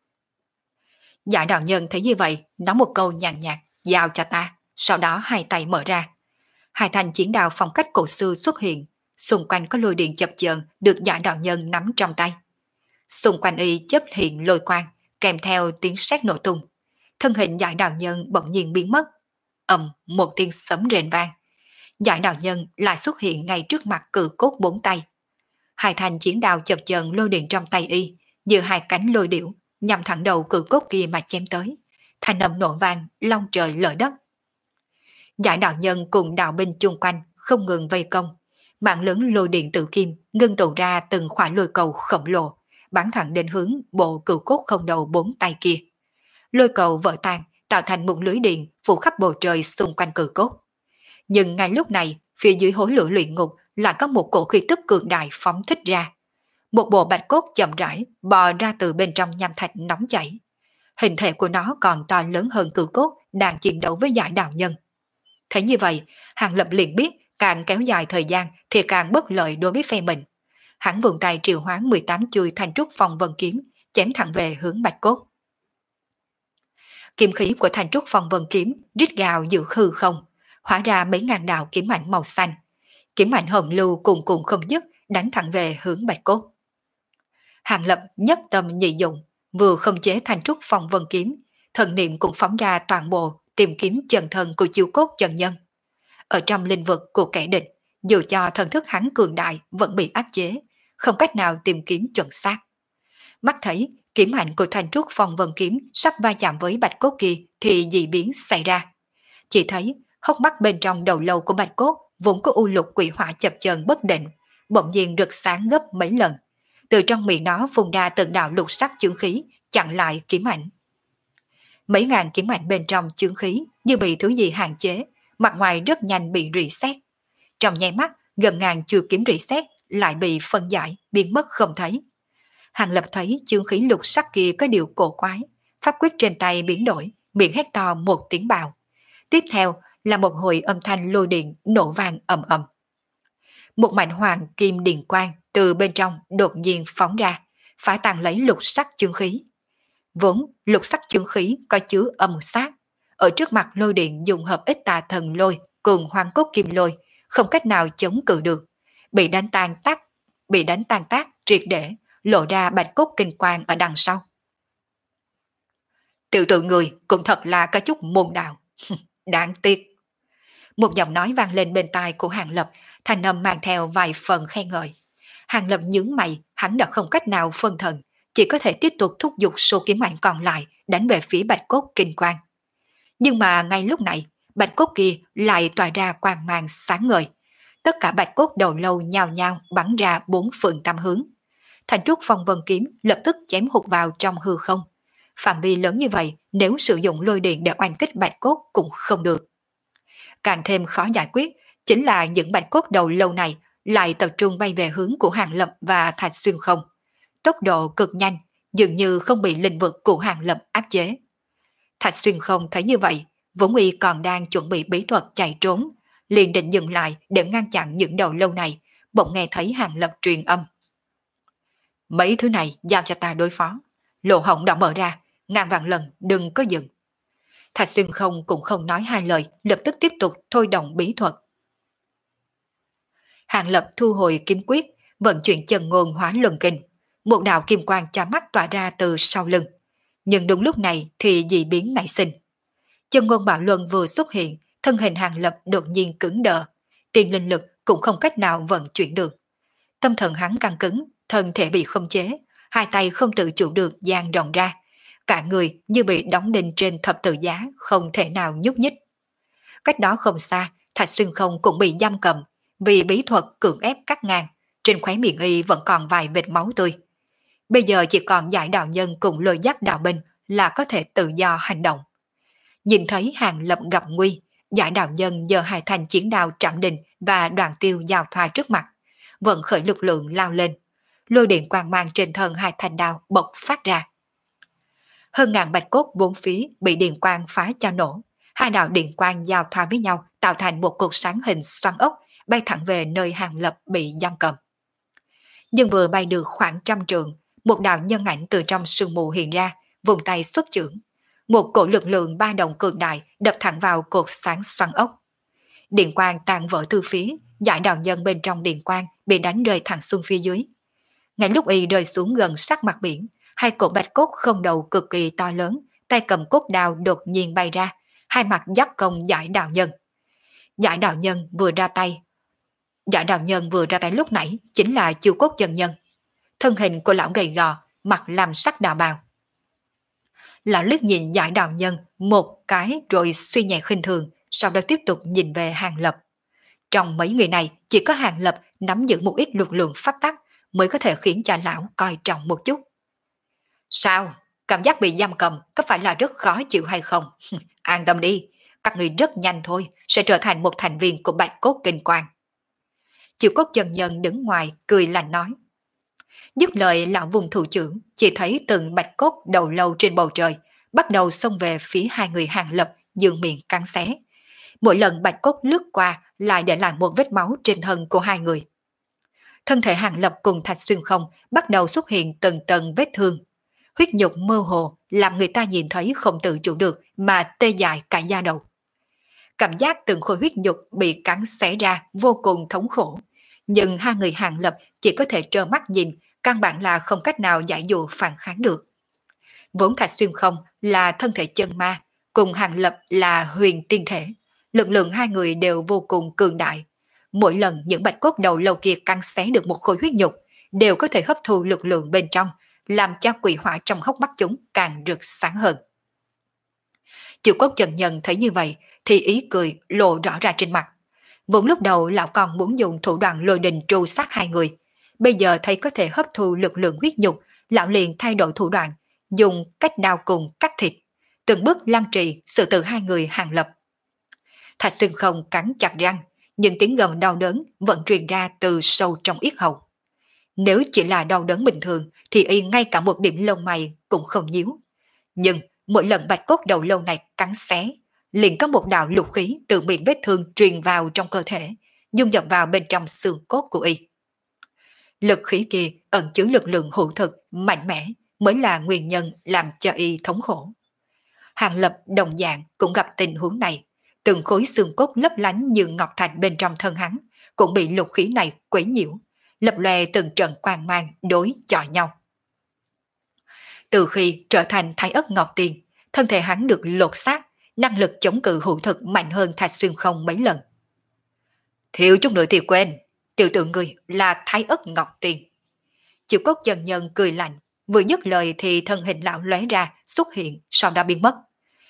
Giải đạo nhân thấy như vậy, nói một câu nhàn nhạt, giao cho ta, sau đó hai tay mở ra. Hai thanh chiến đao phong cách cổ xưa xuất hiện, xung quanh có lôi điện chập chờn được giải đạo nhân nắm trong tay. Xung quanh y chớp hiện lôi quang, kèm theo tiếng sét nổ tung. Thân hình giải đạo nhân bỗng nhiên biến mất. Ầm, một tiếng sấm rền vang. Giải đạo nhân lại xuất hiện ngay trước mặt cự cốt bốn tay. Hai thanh chiến đao chập chờn lôi điện trong tay y, như hai cánh lôi điểu, nhằm thẳng đầu cự cốt kia mà chém tới. Thanh âm nổ vang, long trời lở đất. Giải đạo nhân cùng đạo binh chung quanh không ngừng vây công. Mạng lớn lôi điện tự kim ngưng tụ ra từng khỏa lôi cầu khổng lồ, bắn thẳng đến hướng bộ cự cốt không đầu bốn tay kia. Lôi cầu vỡ tan, tạo thành một lưới điện phủ khắp bầu trời xung quanh cự cốt. Nhưng ngay lúc này, phía dưới hố lửa luyện ngục lại có một cổ khí tức cường đại phóng thích ra. Một bộ bạch cốt chậm rãi bò ra từ bên trong nham thạch nóng chảy. Hình thể của nó còn to lớn hơn cự cốt đang chiến đấu với giải đạo nhân. Thấy như vậy, Hàng Lập liền biết càng kéo dài thời gian thì càng bất lợi đối với phe mình. Hắn vươn tay triệu hoán mười tám chuôi thanh trúc phong vân kiếm, chém thẳng về hướng bạch cốt. Kiếm khí của thanh trúc phong vân kiếm rít gào giữa hư không, hóa ra mấy ngàn đạo kiếm ảnh màu xanh. Kiếm ảnh hồng lưu cùng cùng không dứt đánh thẳng về hướng bạch cốt. Hàng Lập nhất tâm nhị dụng, vừa không chế thanh trúc phong vân kiếm, thần niệm cũng phóng ra toàn bộ tìm kiếm chân thân của chiêu cốt chân nhân. Ở trong linh vực của kẻ địch, dù cho thần thức hắn cường đại vẫn bị áp chế, không cách nào tìm kiếm chuẩn xác. Mắt thấy kiếm ảnh của thanh trúc phong vân kiếm sắp va chạm với bạch cốt kia thì dị biến xảy ra. Chỉ thấy hốc mắt bên trong đầu lâu của bạch cốt vốn có u lục quỷ hỏa chập chờn bất định, bỗng nhiên rực sáng gấp mấy lần. Từ trong miệng nó phun ra từng đạo lục sắc chướng khí chặn lại kiếm ảnh. Mấy ngàn kiếm ảnh bên trong chướng khí như bị thứ gì hạn chế, mặt ngoài rất nhanh bị rỉ sét. Trong nháy mắt, gần ngàn chuôi kiếm rỉ sét lại bị phân giải, biến mất không thấy. Hàng Lập thấy chướng khí lục sắc kia có điều cổ quái, pháp quyết trên tay biến đổi, miệng hét to một tiếng bạo. Tiếp theo là một hồi âm thanh lôi điện nổ vang ầm ầm. Một mảnh hoàng kim điện quang từ bên trong đột nhiên phóng ra, phá tan lấy lục sắc chướng khí. Vốn lục sắc chướng khí có chứa âm sát, ở trước mặt lôi điện dùng hợp ít tà thần lôi cùng hoàng cốt kim lôi, không cách nào chống cự được, bị đánh tan tác, bị đánh tan tác triệt để, lộ ra bạch cốt kinh quang ở đằng sau. Tiểu tử người cũng thật là có chút môn đạo. Đáng tiếc. Một giọng nói vang lên bên tai của Hàng Lập, thanh âm mang theo vài phần khen ngợi. Hàng Lập nhướng mày, hắn đã không cách nào phân thần, chỉ có thể tiếp tục thúc giục số kiếm ảnh còn lại đánh về phía bạch cốt kinh quang. Nhưng mà ngay lúc này, bạch cốt kia lại tỏa ra quang mang sáng ngời. Tất cả bạch cốt đầu lâu nhao nhao bắn ra bốn phương tám hướng. Thành trúc phong vân kiếm lập tức chém hụt vào trong hư không. Phạm vi lớn như vậy, nếu sử dụng lôi điện để oanh kích bạch cốt cũng không được. Càng thêm khó giải quyết, chính là những bạch cốt đầu lâu này lại tập trung bay về hướng của Hàng Lập và Thạch Xuyên Không. Tốc độ cực nhanh, dường như không bị linh vực của Hàng Lập áp chế. Thạch Xuyên Không thấy như vậy, vốn y còn đang chuẩn bị bí thuật chạy trốn, liền định dừng lại để ngăn chặn những đầu lâu này, bỗng nghe thấy Hàng Lập truyền âm. Mấy thứ này giao cho ta đối phó. Lỗ hổng đã mở ra, ngàn vạn lần đừng có dừng. Thạch Xuyên Không cũng không nói hai lời, lập tức tiếp tục thôi động bí thuật. Hàng Lập thu hồi kiếm quyết, vận chuyển chân ngôn hóa luân kinh. Một đạo kim quang chói mắt tỏa ra từ sau lưng. Nhưng đúng lúc này thì dị biến nảy sinh. Chân ngôn bạo luân vừa xuất hiện, thân hình Hàng Lập đột nhiên cứng đờ. Tiền linh lực cũng không cách nào vận chuyển được. Tâm thần hắn căng cứng, thân thể bị khống chế, hai tay không tự chủ được dang rộng ra. Cả người như bị đóng đinh trên thập tự giá, không thể nào nhúc nhích. Cách đó không xa, Thạch Xuyên Không cũng bị giam cầm, vì bí thuật cưỡng ép cắt ngang, trên khóe miệng y vẫn còn vài vệt máu tươi. Bây giờ chỉ còn Giải Đạo Nhân cùng Lôi Giác Đạo Binh là có thể tự do hành động. Nhìn thấy Hàng Lập gặp nguy, Giải Đạo Nhân giơ hai thanh chiến đao Trảm Đình và Đoàn Tiêu giao thoa trước mặt, vận khởi lực lượng lao lên. Lôi điện quang mang trên thân hai thanh đao bộc phát ra. Hơn ngàn bạch cốt bốn phía bị điện quang phá cho nổ. Hai đạo điện quang giao thoa với nhau tạo thành một cột sáng hình xoắn ốc, bay thẳng về nơi Hàng Lập bị giam cầm. Nhưng vừa bay được khoảng trăm trượng, một đạo nhân ảnh từ trong sương mù hiện ra, vùng tay xuất chưởng. Một cổ lực lượng ba đồng cường đại đập thẳng vào cột sáng xoắn ốc. Điện quang tan vỡ từ phía, Giải Đạo Nhân bên trong điện quang bị đánh rơi thẳng xuống phía dưới. Ngay lúc y rơi xuống gần sát mặt biển, hai cổ bạch cốt không đầu cực kỳ to lớn, tay cầm cốt đao đột nhiên bay ra, hai mặt giáp công Giải Đạo Nhân. Giải Đạo Nhân vừa ra tay. Giải Đạo Nhân vừa ra tay lúc nãy chính là Chu Cốt Chân Nhân. Thân hình của lão gầy gò, mặt làm sắc đạo bào. Lão liếc nhìn Giải Đạo Nhân một cái rồi suy nhẹ khinh thường, sau đó tiếp tục nhìn về Hàng Lập. Trong mấy người này, chỉ có Hàng Lập nắm giữ một ít lực lượng pháp tắc mới có thể khiến cho lão coi trọng một chút. Sao? Cảm giác bị giam cầm có phải là rất khó chịu hay không? An tâm đi, các người rất nhanh thôi sẽ trở thành một thành viên của Bạch Cốt Kinh Quang. Chu Cốt Chân Nhân đứng ngoài cười lạnh nói. Dứt lời lão vùng thủ trưởng, chỉ thấy từng bạch cốt đầu lâu trên bầu trời bắt đầu xông về phía hai người Hàng Lập, dương miệng cắn xé. Mỗi lần bạch cốt lướt qua lại để lại một vết máu trên thân của hai người. Thân thể Hàng Lập cùng Thạch Xuyên Không bắt đầu xuất hiện từng tầng vết thương. Huyết nhục mơ hồ làm người ta nhìn thấy không tự chủ được mà tê dại cả da đầu. Cảm giác từng khối huyết nhục bị cắn xé ra vô cùng thống khổ. Nhưng hai người Hàng Lập chỉ có thể trơ mắt nhìn, căn bản là không cách nào giải dụ phản kháng được. Vốn Thạch Xuyên Không là thân thể chân ma, cùng Hàng Lập là huyền tiên thể. Lực lượng hai người đều vô cùng cường đại. Mỗi lần những bạch cốt đầu lâu kia cắn xé được một khối huyết nhục, đều có thể hấp thu lực lượng bên trong, làm cho quỷ hỏa trong hốc mắt chúng càng rực sáng hơn. Chu Cốt Chân Nhân thấy như vậy thì ý cười lộ rõ ra trên mặt. Vốn lúc đầu lão còn muốn dùng thủ đoạn lôi đình tru sát hai người, bây giờ thấy có thể hấp thu lực lượng huyết nhục, lão liền thay đổi thủ đoạn, dùng cách đao cùng cắt thịt, từng bước lăng trì sự từ hai người Hàng Lập. Thạch Xuyên Không cắn chặt răng, nhưng tiếng gầm đau đớn vẫn truyền ra từ sâu trong yết hầu. Nếu chỉ là đau đớn bình thường thì y ngay cả một điểm lông mày cũng không nhíu. Nhưng mỗi lần bạch cốt đầu lâu này cắn xé, liền có một đạo lục khí từ miệng vết thương truyền vào trong cơ thể, dung nhập vào bên trong xương cốt của y. Lực khí kia ẩn chứa lực lượng hữu thực, mạnh mẽ mới là nguyên nhân làm cho y thống khổ. Hàng Lập đồng dạng cũng gặp tình huống này, từng khối xương cốt lấp lánh như ngọc thạch bên trong thân hắn cũng bị lục khí này quấy nhiễu, lập lòe từng trận quang mang đối chọi nhau. Từ khi trở thành Thái Ất Ngọc Tiền, thân thể hắn được lột xác, năng lực chống cự hữu thực mạnh hơn Thạch Xuyên Không mấy lần. Thiếu chút nữa thì quên, tiểu tử người là Thái Ất Ngọc Tiền. Chu Cốt Chân Nhân cười lạnh, vừa dứt lời thì thân hình lão lóe ra, xuất hiện, sau đó biến mất.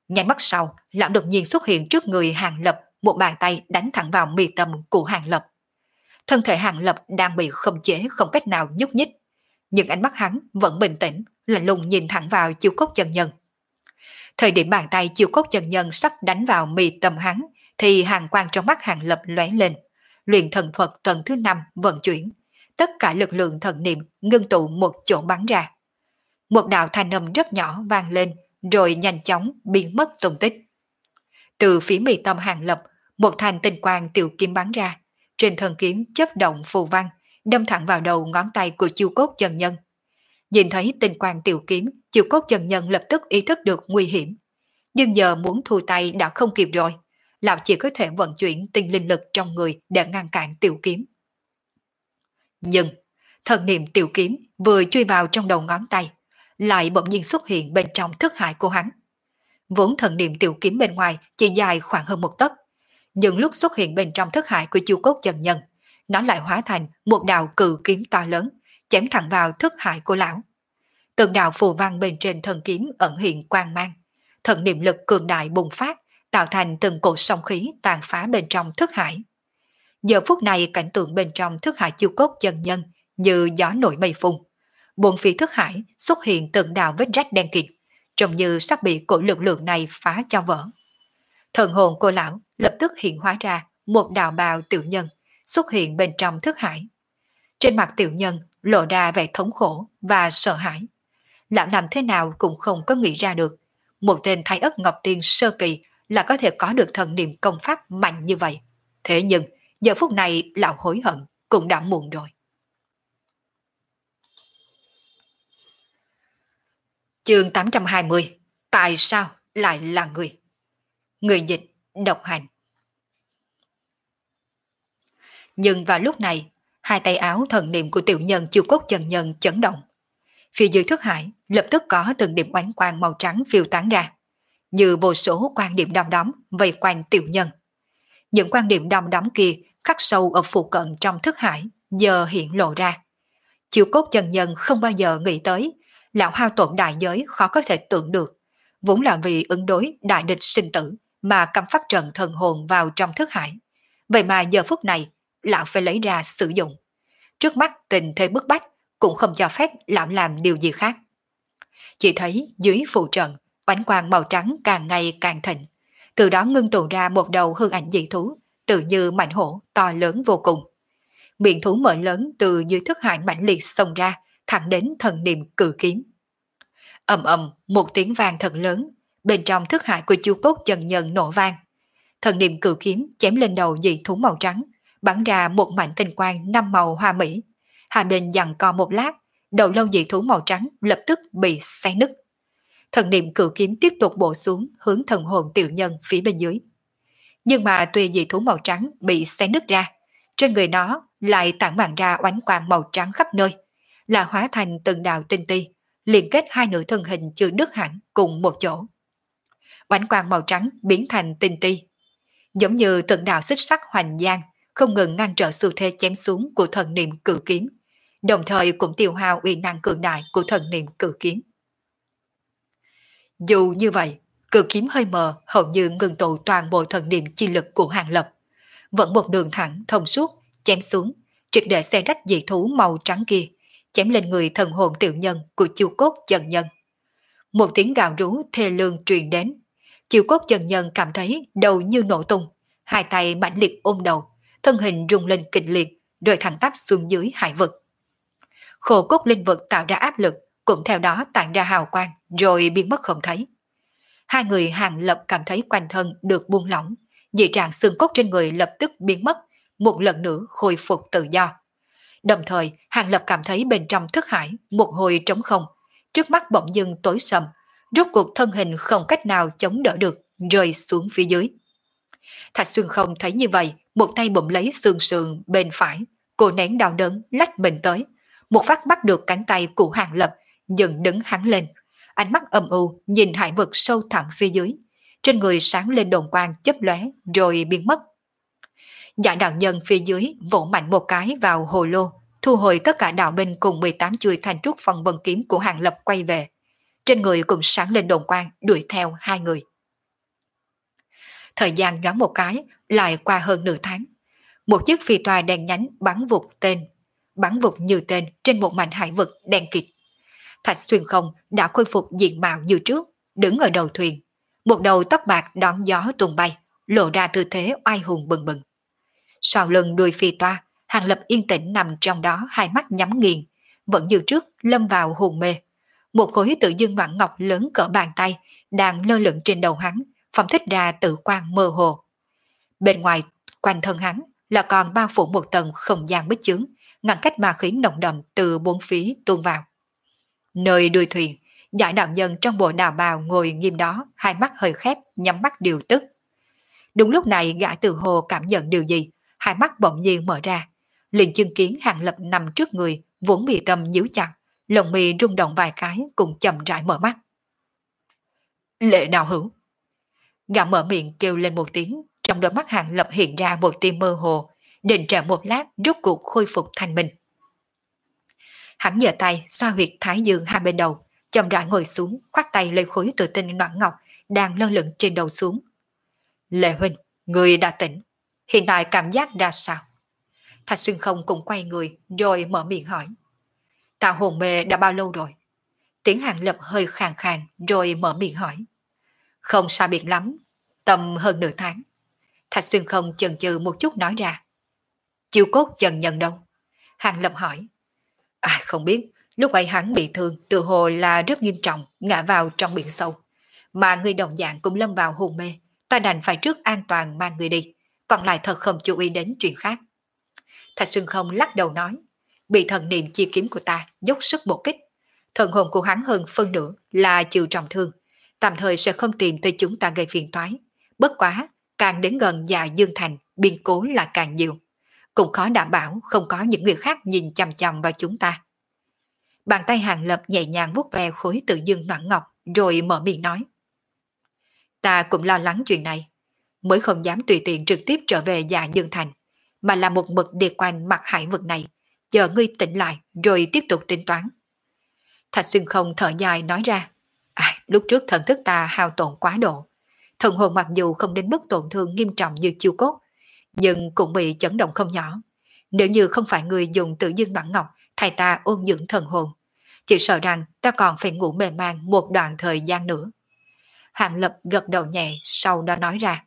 Ngay mắt sau, lão đột nhiên xuất hiện trước người Hàng Lập, một bàn tay đánh thẳng vào mi tâm của Hàng Lập. Thân thể Hàng Lập đang bị khống chế không cách nào nhúc nhích, nhưng ánh mắt hắn vẫn bình tĩnh, lạnh lùng nhìn thẳng vào Chiêu Cốt Chân Nhân. Thời điểm bàn tay Chiêu Cốt Chân Nhân sắp đánh vào mi tâm hắn, thì hàng quang trong mắt Hàng Lập lóe lên, luyện thần thuật tầng thứ năm vận chuyển, tất cả lực lượng thần niệm ngưng tụ một chỗ bắn ra. Một đạo thanh âm rất nhỏ vang lên, rồi nhanh chóng biến mất tung tích. Từ phía mi tâm Hàng Lập, một thanh tinh quang tiểu kiếm bắn ra, trên thân kiếm chớp động phù văn, đâm thẳng vào đầu ngón tay của Chiêu Cốt Chân Nhân. Nhìn thấy tinh quang tiểu kiếm, Chiêu Cốt Chân Nhân lập tức ý thức được nguy hiểm, nhưng giờ muốn thu tay đã không kịp rồi. Lão chỉ có thể vận chuyển tinh linh lực trong người để ngăn cản tiểu kiếm. Nhưng thần niệm tiểu kiếm vừa chui vào trong đầu ngón tay, lại bỗng nhiên xuất hiện bên trong thức hải của hắn. Vốn thần niệm tiểu kiếm bên ngoài chỉ dài khoảng hơn một tấc, nhưng lúc xuất hiện bên trong thức hải của Chiêu Cốt Chân Nhân, nó lại hóa thành một đạo cự kiếm to lớn, chém thẳng vào thức hải của lão. Từng đạo phù văn bên trên thần kiếm ẩn hiện quang mang, thần niệm lực cường đại bùng phát, tạo thành từng cột sóng khí tàn phá bên trong thức hải. Giờ phút này cảnh tượng bên trong thức hải Chiêu Cốt Chân Nhân như gió nổi mây phun. Bốn phía thức hải xuất hiện từng đạo vết rách đen kịt, trông như sắp bị cổ lực lượng này phá cho vỡ. Thần hồn cô lão lập tức hiện hóa ra một đạo bào tiểu nhân xuất hiện bên trong thức hải. Trên mặt tiểu nhân lộ ra vẻ thống khổ và sợ hãi. Lão làm thế nào cũng không có nghĩ ra được, một tên Thái Ất Ngọc Tiên sơ kỳ là có thể có được thần niệm công pháp mạnh như vậy. Thế nhưng giờ phút này lão hối hận cũng đã muộn rồi. Chương tám trăm hai mươi. Tại sao lại là người? Người dịch độc hành. Nhưng vào lúc này, hai tay áo thần niệm của tiểu nhân Chiêu Cốt Chân Nhân chấn động. Phía dưới thức hải lập tức có từng điểm oánh quang màu trắng phiêu tán ra, như vô số quan điểm đom đóm vây quanh tiểu nhân. Những quan điểm đom đóm kia khắc sâu ở phụ cận trong thức hải giờ hiện lộ ra. Chiêu Cốt Chân Nhân không bao giờ nghĩ tới lão hao tổn đại giới khó có thể tưởng được, vốn là vì ứng đối đại địch sinh tử mà cắm pháp trận thần hồn vào trong thức hải. Vậy mà giờ phút này lão phải lấy ra sử dụng. Trước mắt tình thế bức bách cũng không cho phép lão làm điều gì khác. Chỉ thấy dưới phụ trận, oánh quang màu trắng càng ngày càng thịnh, từ đó ngưng tụ ra một đầu hư ảnh dị thú, tự như mãnh hổ to lớn vô cùng. Miệng thú mở lớn từ dưới thức hải mãnh liệt xông ra, thẳng đến thần niệm cự kiếm. Ầm ầm, một tiếng vang thật lớn, bên trong thức hải của Chiêu Cốt Chân Nhân nổ vang. Thần niệm cự kiếm chém lên đầu dị thú màu trắng, bắn ra một mảnh tinh quang năm màu hoa mỹ. Hai bên giằng co một lát, đầu lâu dị thú màu trắng lập tức bị xé nứt. Thần niệm cự kiếm tiếp tục bổ xuống hướng thần hồn tiểu nhân phía bên dưới. Nhưng mà tuy dị thú màu trắng bị xé nứt ra, trên người nó lại tản mạn ra oánh quang màu trắng khắp nơi, là hóa thành từng đạo tinh ti, liên kết hai nửa thân hình chưa đứt hẳn cùng một chỗ. Oánh quang màu trắng biến thành tinh ti, giống như từng đạo xích sắt hoành giang, không ngừng ngăn trở xu thế chém xuống của thần niệm cự kiếm, đồng thời cũng tiêu hao uy năng cường đại của thần niệm cự kiếm. Dù như vậy, cự kiếm hơi mờ hầu như ngừng tụ toàn bộ thần niệm chi lực của Hàng Lập, vẫn một đường thẳng thông suốt chém xuống, triệt để xé rách dị thú màu trắng kia, chém lên người thần hồn tiểu nhân của Chiêu Cốt Chân Nhân. Một tiếng gào rú thê lương truyền đến, Chiêu Cốt Chân Nhân cảm thấy đầu như nổ tung, hai tay mãnh liệt ôm đầu, thân hình rung lên kịch liệt, rồi thẳng tắp xuống dưới hải vực. Khổ cốt linh vực tạo ra áp lực, cũng theo đó tản ra hào quang, rồi biến mất không thấy. Hai người Hàng Lập cảm thấy quanh thân được buông lỏng, dị trạng xương cốt trên người lập tức biến mất, một lần nữa khôi phục tự do. Đồng thời, Hàng Lập cảm thấy bên trong thức hải một hồi trống không, trước mắt bỗng dưng tối sầm, rốt cuộc thân hình không cách nào chống đỡ được, rơi xuống phía dưới. Thạch Xuyên Không thấy như vậy, một tay bụm lấy xương sườn bên phải, cô nén đau đớn lách mình tới, một phát bắt được cánh tay của Hàng Lập, dừng đứng hắn lên, ánh mắt âm u nhìn hải vực sâu thẳm phía dưới, trên người sáng lên đồn quang chớp lóe rồi biến mất. Dạ đạo nhân phía dưới vỗ mạnh một cái vào hồ lô, thu hồi tất cả đạo binh cùng mười tám chuôi thanh trúc phong vân kiếm của Hàng Lập quay về, trên người cũng sáng lên đồn quang đuổi theo hai người. Thời gian nhoáng một cái, lại qua hơn nửa tháng. Một chiếc phi toa đen nhánh bắn vụt tên, bắn vụt như tên trên một mảnh hải vực đen kịt. Thạch Xuyên Không đã khôi phục diện mạo như trước, đứng ở đầu thuyền. Một đầu tóc bạc đón gió tung bay, lộ ra tư thế oai hùng bừng bừng. Sau lưng đuôi phi toa, Hàng Lập yên tĩnh nằm trong đó, hai mắt nhắm nghiền, vẫn như trước lâm vào hồn mê. Một khối tự dương noãn ngọc lớn cỡ bàn tay đang lơ lửng trên đầu hắn, phóng thích ra tự quang mơ hồ. Bên ngoài quanh thân hắn là còn bao phủ một tầng không gian bích chướng, ngăn cách ma khí nồng đậm từ bốn phía tuôn vào. Nơi đuôi thuyền, Giải đạo nhân trong bộ đào bào ngồi nghiêm đó, hai mắt hơi khép, nhắm mắt điều tức. Đúng lúc này gã tự hồ cảm nhận điều gì, hai mắt bỗng nhiên mở ra, liền chứng kiến Hàng Lập nằm trước người, vốn bị tâm nhíu chặt, lồng mi rung động vài cái cùng chậm rãi mở mắt. Lệ đạo hữu. Gã mở miệng kêu lên một tiếng, trong đôi mắt Hàng Lập hiện ra một tia mơ hồ, định trệ một lát rốt cuộc khôi phục thanh minh. Hắn giơ tay xoa huyệt thái dương hai bên đầu, chậm rãi ngồi xuống, khoát tay lấy khối tự tinh noãn ngọc đang lơ lửng trên đầu xuống. Lệ huynh, người đã tỉnh, hiện tại cảm giác ra sao? Thạch Xuyên Không cũng quay người rồi mở miệng hỏi. Ta hồn mê đã bao lâu rồi? Tiếng Hàng Lập hơi khàn khàn rồi mở miệng hỏi. Không sao biệt lắm, tầm hơn nửa tháng. Thạch Xuyên Không chần chừ một chút nói ra. Chiêu cốt Trần Nhân đâu? Hàng Lập hỏi. À không biết, lúc ấy hắn bị thương tự hồ là rất nghiêm trọng, ngã vào trong biển sâu. Mà người đồng dạng cũng lâm vào hôn mê, ta đành phải trước an toàn mang người đi, còn lại thật không chú ý đến chuyện khác. Thạch Xuyên Không lắc đầu nói, bị thần niệm chi kiếm của ta dốc sức bổ kích. Thần hồn của hắn hơn phân nửa là chịu trọng thương, tạm thời sẽ không tìm tới chúng ta gây phiền toái. Bất quá, càng đến gần Dạ Dương Thành, biên cố là càng nhiều. Cũng khó đảm bảo không có những người khác nhìn chằm chằm vào chúng ta. Bàn tay Hàng Lập nhẹ nhàng vuốt ve khối tự dương noãn ngọc rồi mở miệng nói. Ta cũng lo lắng chuyện này, mới không dám tùy tiện trực tiếp trở về Dạ Dương Thành, mà là một mực đi quanh mặt hải vực này, chờ ngươi tỉnh lại rồi tiếp tục tính toán. Thạch Xuyên Không thở dài nói ra, à, lúc trước thần thức ta hao tổn quá độ, thần hồn mặc dù không đến mức tổn thương nghiêm trọng như chiêu cốt, nhưng cũng bị chấn động không nhỏ. Nếu như không phải người dùng tự dương noãn ngọc thay ta ôn dưỡng thần hồn, chỉ sợ rằng ta còn phải ngủ mê man một đoạn thời gian nữa. Hàng Lập gật đầu nhẹ, sau đó nói ra.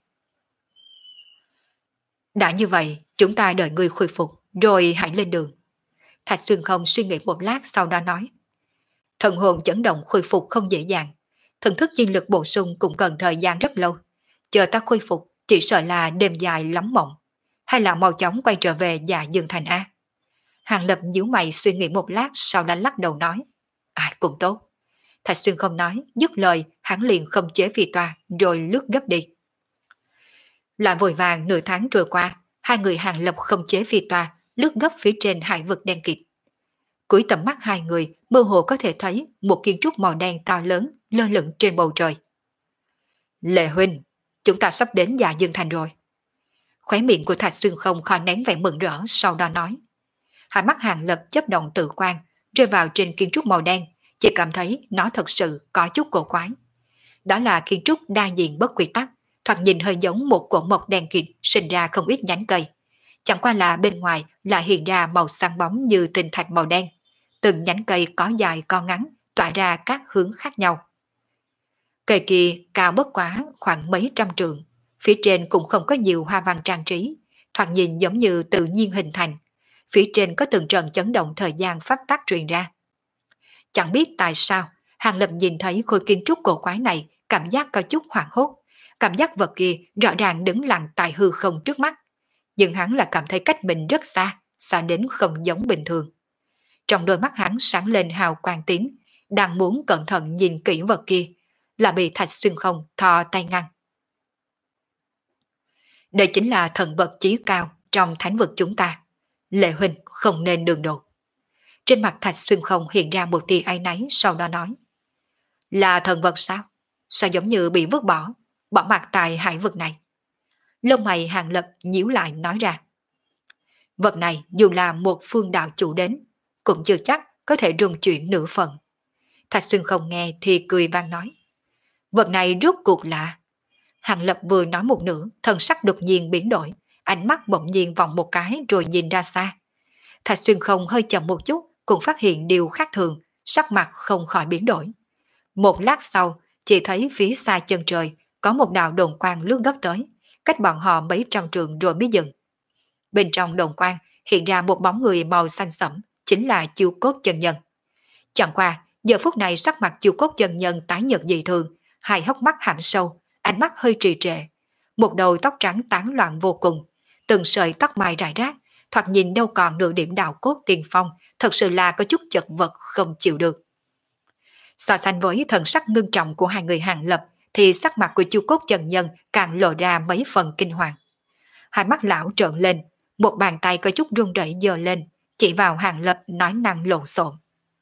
Đã như vậy, chúng ta đợi ngươi khôi phục, rồi hãy lên đường. Thạch Xuyên Không suy nghĩ một lát sau đó nói. Thần hồn chấn động khôi phục không dễ dàng, thần thức chi lực bổ sung cũng cần thời gian rất lâu. Chờ ta khôi phục, chỉ sợ là đêm dài lắm mộng. Hay là mau chóng quay trở về Dạ Dương Thành A? Hàng Lập nhíu mày suy nghĩ một lát sau đó lắc đầu nói. À cũng tốt. Thạch Xuyên Không nói, dứt lời, hắn liền không chế phi toa, rồi lướt gấp đi. Lại vội vàng nửa tháng trôi qua, hai người Hàng Lập không chế phi toa, lướt gấp phía trên hải vực đen kịt. Cuối tầm mắt hai người, mơ hồ có thể thấy một kiến trúc màu đen to lớn lơ lửng trên bầu trời. Lệ huynh, chúng ta sắp đến Dạ Dương Thành rồi. Khóe miệng của Thạch Xuyên Không khó nén vẻ mừng rỡ, sau đó nói. Hai mắt Hàng Lập chớp động tự quan, rơi vào trên kiến trúc màu đen, chỉ cảm thấy nó thật sự có chút cổ quái. Đó là kiến trúc đa diện bất quy tắc, thoạt nhìn hơi giống một cột mộc đen kịt sinh ra không ít nhánh cây. Chẳng qua là bên ngoài lại hiện ra màu sáng bóng như tinh thạch màu đen. Từng nhánh cây có dài có ngắn, tỏa ra các hướng khác nhau. Cây kia cao bất quá khoảng mấy trăm trượng, phía trên cũng không có nhiều hoa văn trang trí, thoạt nhìn giống như tự nhiên hình thành. Phía trên có từng trận chấn động thời gian pháp tắc truyền ra. Chẳng biết tại sao, Hàng Lập nhìn thấy khối kiến trúc cổ quái này, cảm giác có chút hoảng hốt. Cảm giác vật kia rõ ràng đứng lặng tại hư không trước mắt. Nhưng hắn là cảm thấy cách mình rất xa, xa đến không giống bình thường. Trong đôi mắt hắn sáng lên hào quang tím, đang muốn cẩn thận nhìn kỹ vật kia, là bị Thạch Xuyên Không thò tay ngăn. Đây chính là thần vật chí cao trong thánh vực chúng ta. Lệ huynh không nên đường đột. Trên mặt Thạch Xuyên Không hiện ra một tia áy náy, sau đó nói. Là thần vật sao? Sao giống như bị vứt bỏ, bỏ mặt tại hải vực này? Lông mày Hàng Lập nhíu lại nói ra. Vật này dù là một phương đạo chủ đến, cũng chưa chắc có thể rung chuyển nửa phần. Thạch Xuyên Không nghe thì cười vang nói. Vật này rốt cuộc là... Hàng Lập vừa nói một nửa, thần sắc đột nhiên biến đổi, ánh mắt bỗng nhiên vòng một cái rồi nhìn ra xa. Thạch Xuyên Không hơi chậm một chút, cũng phát hiện điều khác thường, sắc mặt không khỏi biến đổi. Một lát sau, chỉ thấy phía xa chân trời có một đạo đồn quang lướt gấp tới, cách bọn họ mấy trăm trượng rồi mới dừng. Bên trong đồn quang hiện ra một bóng người màu xanh sẫm, chính là Chiêu Cốt chân nhân. Chẳng qua, giờ phút này sắc mặt Chiêu Cốt chân nhân tái nhợt dị thường, hai hốc mắt hãm sâu, ánh mắt hơi trì trệ. Một đầu tóc trắng tán loạn vô cùng, từng sợi tóc mai rải rác, thoạt nhìn đâu còn nửa điểm đạo cốt tiền phong, thật sự là có chút chật vật không chịu được. So sánh với thần sắc ngưng trọng của hai người Hàng Lập, thì sắc mặt của Chu Cốt chân nhân càng lộ ra mấy phần kinh hoàng. Hai mắt lão trợn lên, một bàn tay có chút run rẩy giơ lên, chỉ vào Hàng Lập nói năng lộn xộn.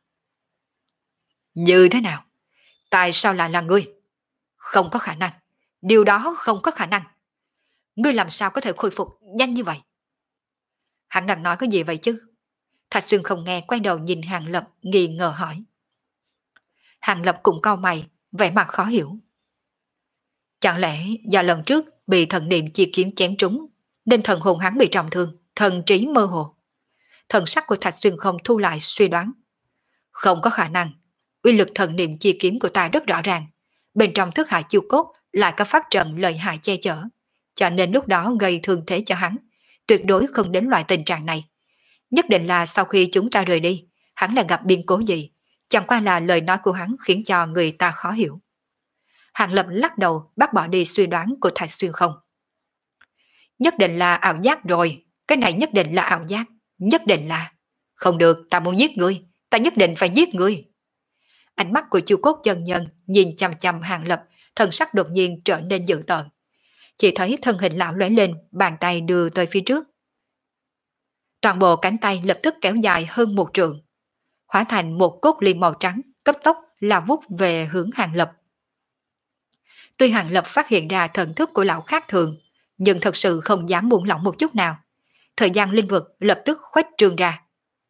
Như thế nào? Tại sao lại là ngươi? Không có khả năng. Điều đó không có khả năng. Ngươi làm sao có thể khôi phục nhanh như vậy? Hắn đang nói cái gì vậy chứ? Thạch Xuyên không nghe, quay đầu nhìn Hàng Lập nghi ngờ hỏi. Hàng Lập cũng cau mày, vẻ mặt khó hiểu. Chẳng lẽ do lần trước bị thần niệm chia kiếm chém trúng, nên thần hồn hắn bị trọng thương, thần trí mơ hồ? Thần sắc của Thạch Xuyên không thu lại suy đoán. Không có khả năng. Uy lực thần niệm chia kiếm của ta rất rõ ràng. Bên trong thức hải chiêu cốt lại có pháp trận lợi hại che chở, cho nên lúc đó gây thương thế cho hắn. Tuyệt đối không đến loại tình trạng này. Nhất định là sau khi chúng ta rời đi, hắn lại gặp biến cố gì. Chẳng qua là lời nói của hắn khiến cho người ta khó hiểu. Hàng Lập lắc đầu bác bỏ đi suy đoán của Thạch Xuyên không. Nhất định là ảo giác rồi. Cái này nhất định là ảo giác. Nhất định là. Không được, ta muốn giết ngươi. Ta nhất định phải giết ngươi. Ánh mắt của Chu Cốt chân nhân nhìn chằm chằm Hàng Lập, thân sắc đột nhiên trở nên dữ tợn. Chỉ thấy thân hình lão lóe lên, bàn tay đưa tới phía trước. Toàn bộ cánh tay lập tức kéo dài hơn một trượng, hóa thành một cốt liêm màu trắng, cấp tốc lao vút về hướng Hàng Lập. Tuy Hàng Lập phát hiện ra thần thức của lão khác thường, nhưng thật sự không dám buông lỏng một chút nào. Thời gian linh vực lập tức khuếch trương ra.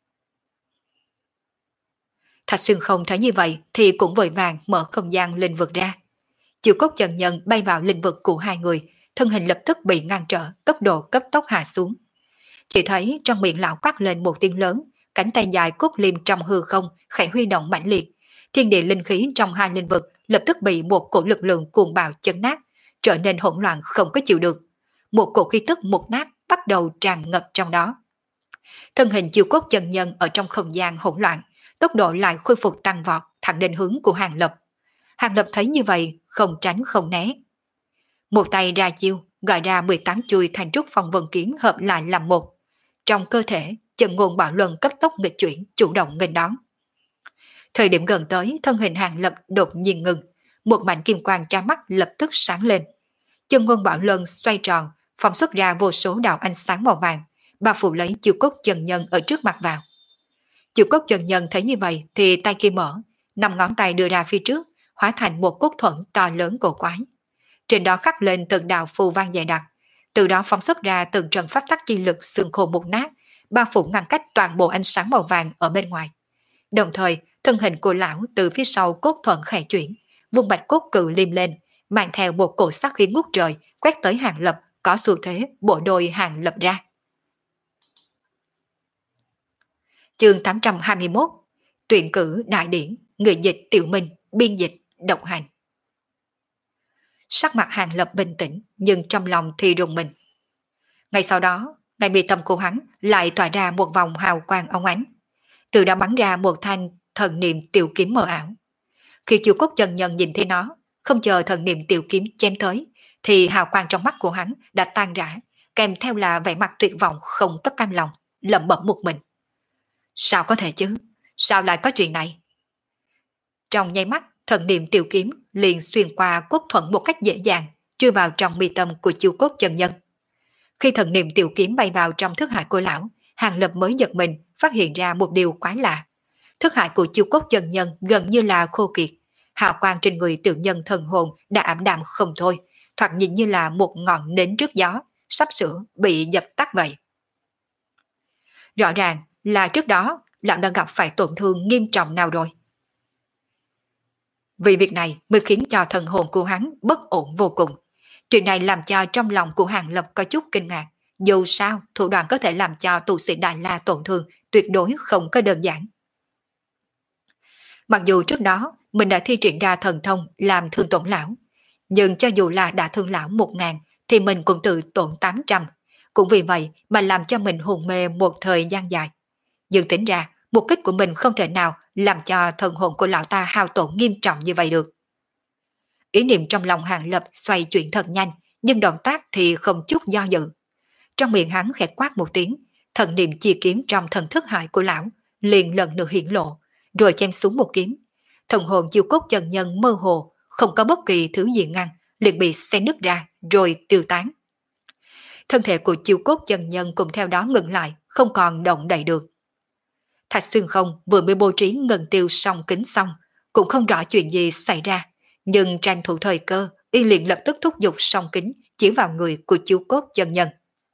Thạch Xuyên không thấy như vậy thì cũng vội vàng mở không gian linh vực ra. Chiêu Cốt chân nhân bay vào linh vực của hai người, thân hình lập tức bị ngăn trở, tốc độ cấp tốc hạ xuống. Chỉ thấy trong miệng lão quát lên một tiếng lớn, cánh tay dài cốt liêm trong hư không khẽ huy động mãnh liệt. Thiên địa linh khí trong hai linh vực lập tức bị một cổ lực lượng cuồng bạo chấn nát, trở nên hỗn loạn không có chịu được. Một cổ khí tức mục nát bắt đầu tràn ngập trong đó. Thân hình Chiêu Cốt chân nhân ở trong không gian hỗn loạn, tốc độ lại khôi phục tăng vọt thẳng đến hướng của Hàng Lập. Hàng Lập thấy như vậy, không tránh không né. Một tay ra chiêu, gọi ra mười tám chuôi thành trúc phong vân kiếm hợp lại làm một. Trong cơ thể, chân ngôn bạo luân cấp tốc nghịch chuyển, chủ động nghênh đón. Thời điểm gần tới, thân hình Hàng Lập đột nhiên ngừng, một mảnh kim quang tra mắt lập tức sáng lên. Chân ngôn bạo luân xoay tròn, phóng xuất ra vô số đạo ánh sáng màu vàng, bao phủ lấy Chiêu Cốt chân nhân ở trước mặt vào. Chiêu Cốt chân nhân thấy như vậy thì tay kia mở, năm ngón tay đưa ra phía trước, hóa thành một cốt thuẫn to lớn cổ quái. Trên đó khắc lên từng đạo phù văn dày đặc, từ đó phóng xuất ra từng trận pháp tắc chi lực xương khô mục nát, bao phủ ngăn cách toàn bộ ánh sáng màu vàng ở bên ngoài. Đồng thời, thân hình của lão từ phía sau cốt thuẫn khẽ chuyển, vùng bạch cốt cự liêm lên, mang theo một cổ sắc khí ngút trời, quét tới Hàng Lập, có xu thế bộ đôi Hàng Lập ra. Chương tám trăm hai mươi mốt. Tuyển cử đại điển, người dịch Tiểu Minh, biên dịch độc hành. Sắc mặt Hàng Lập bình tĩnh, nhưng trong lòng thì rùng mình. Ngay sau đó, ngay mi tâm của hắn lại tỏa ra một vòng hào quang óng ánh. Từ đó bắn ra một thanh thần niệm tiểu kiếm mờ ảo. Khi Chiêu Cốt chân nhân nhìn thấy nó, không chờ thần niệm tiểu kiếm chém tới, thì hào quang trong mắt của hắn đã tan rã, kèm theo là vẻ mặt tuyệt vọng không tất cam lòng, lẩm bẩm một mình. Sao có thể chứ? Sao lại có chuyện này? Trong nháy mắt, thần niệm tiểu kiếm liền xuyên qua cốt thuẫn một cách dễ dàng, chui vào trong mi tâm của Chiêu Cốt chân nhân. Khi thần niệm tiểu kiếm bay vào trong thức hải của lão, Hàng Lập mới giật mình, phát hiện ra một điều quái lạ. Thức hải của Chiêu Cốt chân nhân gần như là khô kiệt, hào quang trên người tiểu nhân thần hồn đã ảm đạm không thôi, thoạt nhìn như là một ngọn nến trước gió, sắp sửa bị dập tắt vậy. Rõ ràng là trước đó lão đã gặp phải tổn thương nghiêm trọng nào rồi. Vì việc này mới khiến cho thần hồn của hắn bất ổn vô cùng. Chuyện này làm cho trong lòng của Hàng Lập có chút kinh ngạc. Dù sao, thủ đoạn có thể làm cho tu sĩ Đại La tổn thương tuyệt đối không có đơn giản. Mặc dù trước đó mình đã thi triển ra thần thông làm thương tổn lão, nhưng cho dù là đã thương lão một ngàn thì mình cũng tự tổn tám trăm. Cũng vì vậy mà làm cho mình hồn mê một thời gian dài. Nhưng tính ra, mục đích của mình không thể nào làm cho thần hồn của lão ta hao tổn nghiêm trọng như vậy được. Ý niệm trong lòng Hàng Lập xoay chuyển thật nhanh, nhưng động tác thì không chút do dự. Trong miệng hắn khẽ quát một tiếng, thần niệm chia kiếm trong thần thức hải của lão liền lần nữa hiển lộ, rồi chém xuống một kiếm. Thần hồn chiêu cốt chân nhân mơ hồ, không có bất kỳ thứ gì ngăn, liền bị xé nứt ra rồi tiêu tán. Thân thể của chiêu cốt chân nhân cũng theo đó ngừng lại, không còn động đậy được. Thạch Xuyên Không vừa mới bố trí ngân tiêu song kính xong, cũng không rõ chuyện gì xảy ra, nhưng tranh thủ thời cơ, y liền lập tức thúc giục song kính chỉ vào người của chiêu cốt chân nhân.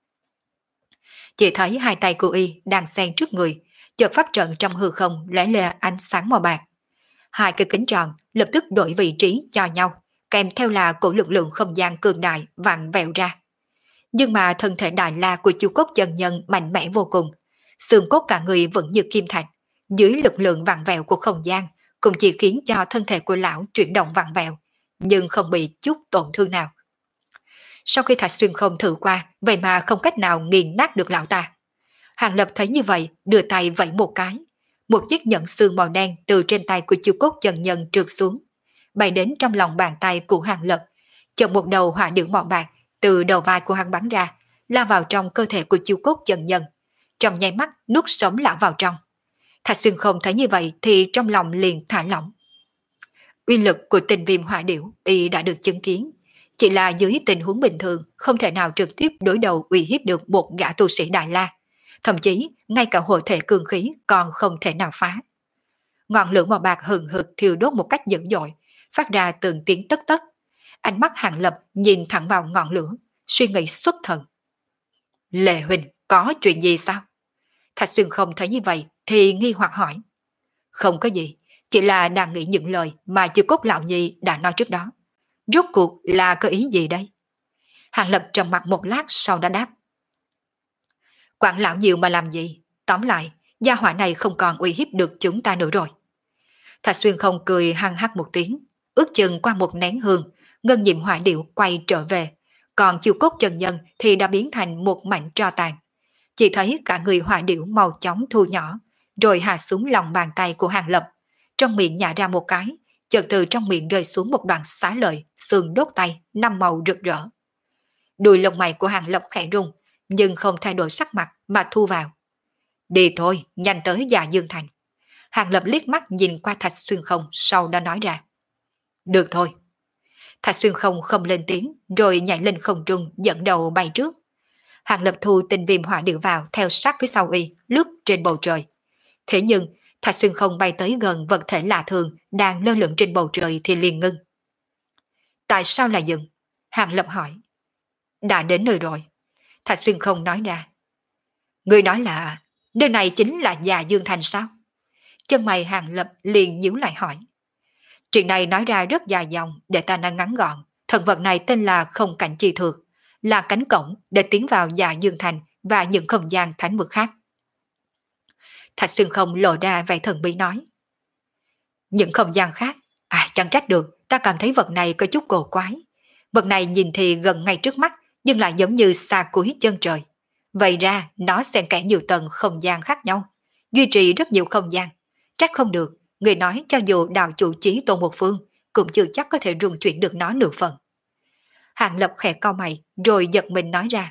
Chỉ thấy hai tay của y đang xen trước người, chợt pháp trận trong hư không lóe lên ánh sáng màu bạc. Hai cái kính tròn lập tức đổi vị trí cho nhau, kèm theo là cổ lực lượng không gian cường đại vặn vẹo ra. Nhưng mà thân thể Đại La của chu cốt chân nhân mạnh mẽ vô cùng, xương cốt cả người vẫn như kim thạch, dưới lực lượng vặn vẹo của không gian cũng chỉ khiến cho thân thể của lão chuyển động vặn vẹo, nhưng không bị chút tổn thương nào. Sau khi Thạch Xuyên Không thử qua, vậy mà không cách nào nghiền nát được lão ta. Hàng Lập thấy như vậy, đưa tay vẫy một cái. Một chiếc nhẫn xương màu đen từ trên tay của chu cốt chân nhân trượt xuống, bay đến trong lòng bàn tay của Hàng Lập. Chợt một đầu hỏa điểu màu bạc từ đầu vai của hắn bắn ra, lao vào trong cơ thể của chu cốt chân nhân. Trong nháy mắt nuốt sống lão vào trong. Thạch Xuyên Không thấy như vậy thì trong lòng liền thả lỏng. Uy lực của tình viêm hỏa điểu y đã được chứng kiến. Chỉ là dưới tình huống bình thường không thể nào trực tiếp đối đầu uy hiếp được một gã tu sĩ Đại La. Thậm chí ngay cả hội thể cường khí còn không thể nào phá. Ngọn lửa màu bạc hừng hực thiêu đốt một cách dữ dội, phát ra từng tiếng tất tất. Ánh mắt Hàng Lập nhìn thẳng vào ngọn lửa, suy nghĩ xuất thần. Lệ Huỳnh, có chuyện gì sao? Thạch Xuyên Không thấy như vậy thì nghi hoặc hỏi. Không có gì, chỉ là đang nghĩ những lời mà Chiêu Cốt Lão Nhi đã nói trước đó. Rốt cuộc là có ý gì đây? Hàng Lập trầm mặt một lát sau đã đáp. Quản lão nhiều mà làm gì? Tóm lại, gia hỏa này không còn uy hiếp được chúng ta nữa rồi. Thạch Xuyên Không cười hăng hắc một tiếng, ước chừng qua một nén hương, ngân nhiệm hỏa điệu quay trở về, còn chiêu cốt chân nhân thì đã biến thành một mảnh tro tàn. Chỉ thấy cả người hỏa điệu màu chóng thu nhỏ, rồi hạ xuống lòng bàn tay của Hàng Lập, trong miệng nhả ra một cái, chợt từ trong miệng rơi xuống một đoạn xá lợi, xương đốt tay, năm màu rực rỡ. Đuôi lông mày của Hàng Lập khẽ rung, nhưng không thay đổi sắc mặt mà thu vào. Đi thôi, nhanh tới Dạ Dương Thành. Hàng Lập liếc mắt nhìn qua Thạch Xuyên Không, sau đó nói ra. Được thôi. Thạch Xuyên Không không lên tiếng, rồi nhảy lên không trung dẫn đầu bay trước. Hàng Lập thu tình viêm hỏa điệu vào theo sát phía sau y, lướt trên bầu trời. Thế nhưng, Thạch Xuyên Không bay tới gần vật thể lạ thường đang lơ lửng trên bầu trời thì liền ngưng. Tại sao lại dừng? Hàng Lập hỏi. Đã đến nơi rồi. Thạch Xuyên Không nói ra. Người nói là, nơi này chính là Dạ Dương Thành sao? Chân mày Hàng Lập liền nhíu lại hỏi. Chuyện này nói ra rất dài dòng, để ta nói ngắn gọn. Thần vật này tên là Không Cảnh Chi Thược, là cánh cổng để tiến vào Dạ Dương Thành và những không gian thánh vực khác. Thạch Xuyên Không lộ ra vẻ thần bí nói. Những không gian khác? À, chẳng trách được, ta cảm thấy vật này có chút cổ quái. Vật này nhìn thì gần ngay trước mắt, nhưng lại giống như xa cuối chân trời. Vậy ra, nó xen kẽ nhiều tầng không gian khác nhau, duy trì rất nhiều không gian. Trách không được, người nói cho dù đạo chủ chí tôn một phương, cũng chưa chắc có thể rung chuyển được nó nửa phần. Hàng Lập khẽ cau mày, rồi giật mình nói ra.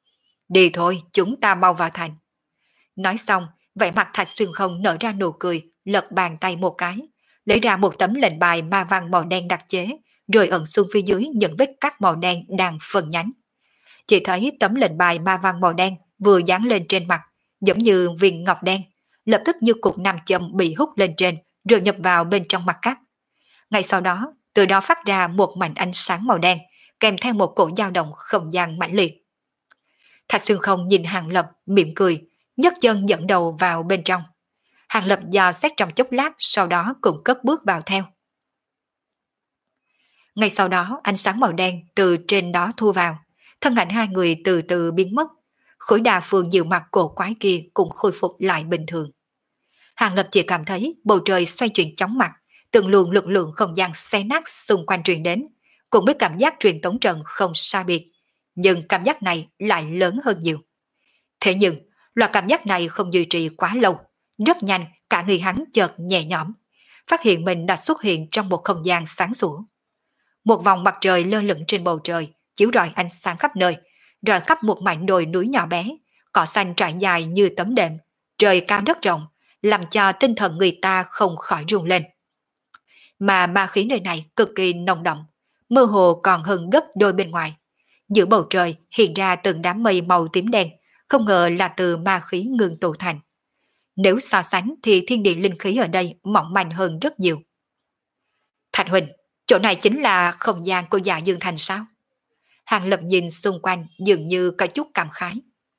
Đi thôi, chúng ta mau vào thành. Nói xong, vẻ mặt Thạch Xuyên Không nở ra nụ cười, lật bàn tay một cái, lấy ra một tấm lệnh bài ma văn màu đen đặc chế, rồi ẩn xuống phía dưới những vết cắt màu đen đang phân nhánh. Chỉ thấy tấm lệnh bài ma văn màu đen vừa dán lên trên mặt, giống như viên ngọc đen, lập tức như cục nam châm bị hút lên trên, rồi nhập vào bên trong mặt cắt. Ngay sau đó, từ đó phát ra một mảnh ánh sáng màu đen, kèm theo một cổ dao động không gian mãnh liệt. Thạch Xuyên Không nhìn Hàng Lập mỉm cười, nhấc chân dẫn đầu vào bên trong. Hàng Lập dò xét trong chốc lát, sau đó cũng cất bước vào theo. Ngay sau đó ánh sáng màu đen từ trên đó thu vào, thân ảnh hai người từ từ biến mất, khối đa phương nhiều mặt cổ quái kia cũng khôi phục lại bình thường. Hàng Lập chỉ cảm thấy bầu trời xoay chuyển chóng mặt, từng luồng lực lượng không gian xé nát xung quanh truyền đến, cùng với cảm giác truyền tống trận không xa biệt, nhưng cảm giác này lại lớn hơn nhiều. Thế nhưng, loại cảm giác này không duy trì quá lâu, rất nhanh cả người hắn chợt nhẹ nhõm, phát hiện mình đã xuất hiện trong một không gian sáng sủa. Một vòng mặt trời lơ lửng trên bầu trời, chiếu rọi ánh sáng khắp nơi, rọi khắp một mảnh đồi núi nhỏ bé, cỏ xanh trải dài như tấm đệm, trời cao đất rộng, làm cho tinh thần người ta không khỏi rung lên. Mà ma khí nơi này cực kỳ nồng đậm, mơ hồ còn hơn gấp đôi bên ngoài. Giữa bầu trời hiện ra từng đám mây màu tím đen, không ngờ là từ ma khí ngưng tụ thành. Nếu so sánh thì thiên địa linh khí ở đây mỏng manh hơn rất nhiều. Thạch Huỳnh, chỗ này chính là không gian của Dạ Dương Thành sao? Hàng Lập nhìn xung quanh dường như có chút cảm khái.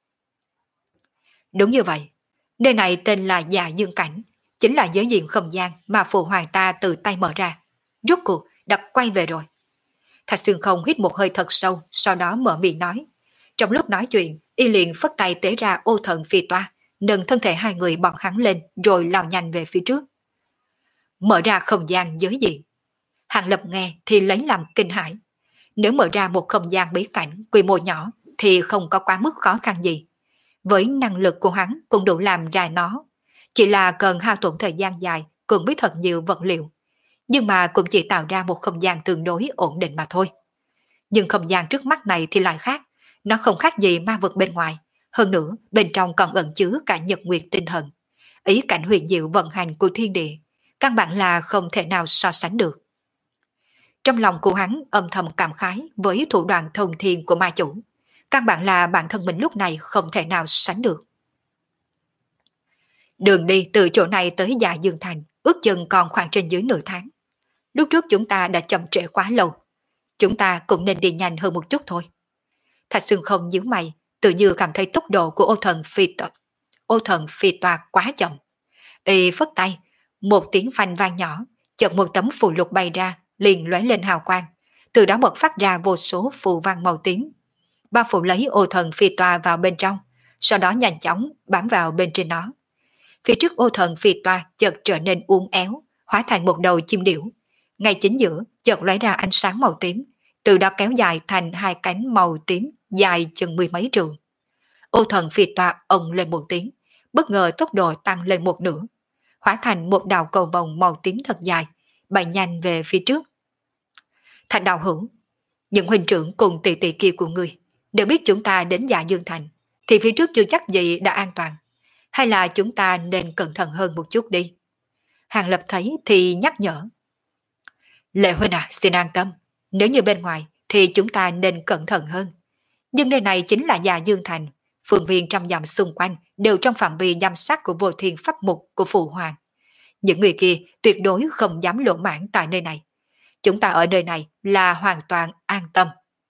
Đúng như vậy, nơi này tên là Dạ Dương Cảnh, chính là giới diện không gian mà phụ hoàng ta từ tay mở ra. Rốt cuộc đã quay về rồi. Thạch Xuyên Không hít một hơi thật sâu, sau đó mở miệng nói. Trong lúc nói chuyện, y liền phất tay tế ra ô thần phi toa, nâng thân thể hai người bọn hắn lên rồi lao nhanh về phía trước. Mở ra không gian giới diện. Hàng Lập nghe thì lấy làm kinh hãi. Nếu mở ra một không gian bí cảnh quy mô nhỏ thì không có quá mức khó khăn gì. Với năng lực của hắn cũng đủ làm ra nó. Chỉ là cần hao tổn thời gian dài cùng với thật nhiều vật liệu. Nhưng mà cũng chỉ tạo ra một không gian tương đối ổn định mà thôi. Nhưng không gian trước mắt này thì lại khác. Nó không khác gì ma vực bên ngoài. Hơn nữa, bên trong còn ẩn chứa cả nhật nguyệt tinh thần. Ý cảnh huyền diệu vận hành của thiên địa, căn bản là không thể nào so sánh được. Trong lòng của hắn âm thầm cảm khái với thủ đoạn thông thiên của ma chủ. Căn bản là bản thân mình lúc này không thể nào sánh được. Đường đi từ chỗ này tới Dạ Dương Thành ước chừng còn khoảng trên dưới nửa tháng. Lúc trước chúng ta đã chậm trễ quá lâu. Chúng ta cũng nên đi nhanh hơn một chút thôi. Thạch Xuyên Không nhíu mày, tự như cảm thấy tốc độ của ô thần phi toa, ô thần phi toa quá chậm. Y phất tay, một tiếng phanh vang nhỏ, chợt một tấm phù lục bay ra, liền lóe lên hào quang, từ đó bật phát ra vô số phù văn màu tím. Bao phủ lấy ô thần phi toa vào bên trong, sau đó nhanh chóng bám vào bên trên nó. Phía trước ô thần phi toa chợt trở nên uốn éo, hóa thành một đầu chim điểu. Ngay chính giữa chợt lóe ra ánh sáng màu tím, từ đó kéo dài thành hai cánh màu tím dài chừng mười mấy trượng. Ô thần phi toa ồng lên một tiếng, bất ngờ tốc độ tăng lên một nửa, hóa thành một đạo cầu vồng màu tím thật dài, bay nhanh về phía trước. Thành đạo hữu, những huynh trưởng cùng tỷ tỷ kia của ngươi đều biết chúng ta đến Dạ Dương Thành, thì phía trước chưa chắc gì đã an toàn. Hay là chúng ta nên cẩn thận hơn một chút đi. Hàng Lập thấy thì nhắc nhở. Lệ huynh à, xin an tâm. Nếu như bên ngoài thì chúng ta nên cẩn thận hơn. Nhưng nơi này chính là Dạ Dương Thành. Phường viên trong dặm xung quanh đều trong phạm vi giám sát của vô thiên pháp mục của Phụ Hoàng. Những người kia tuyệt đối không dám lỗ mãn tại nơi này. Chúng ta ở nơi này là hoàn toàn an tâm.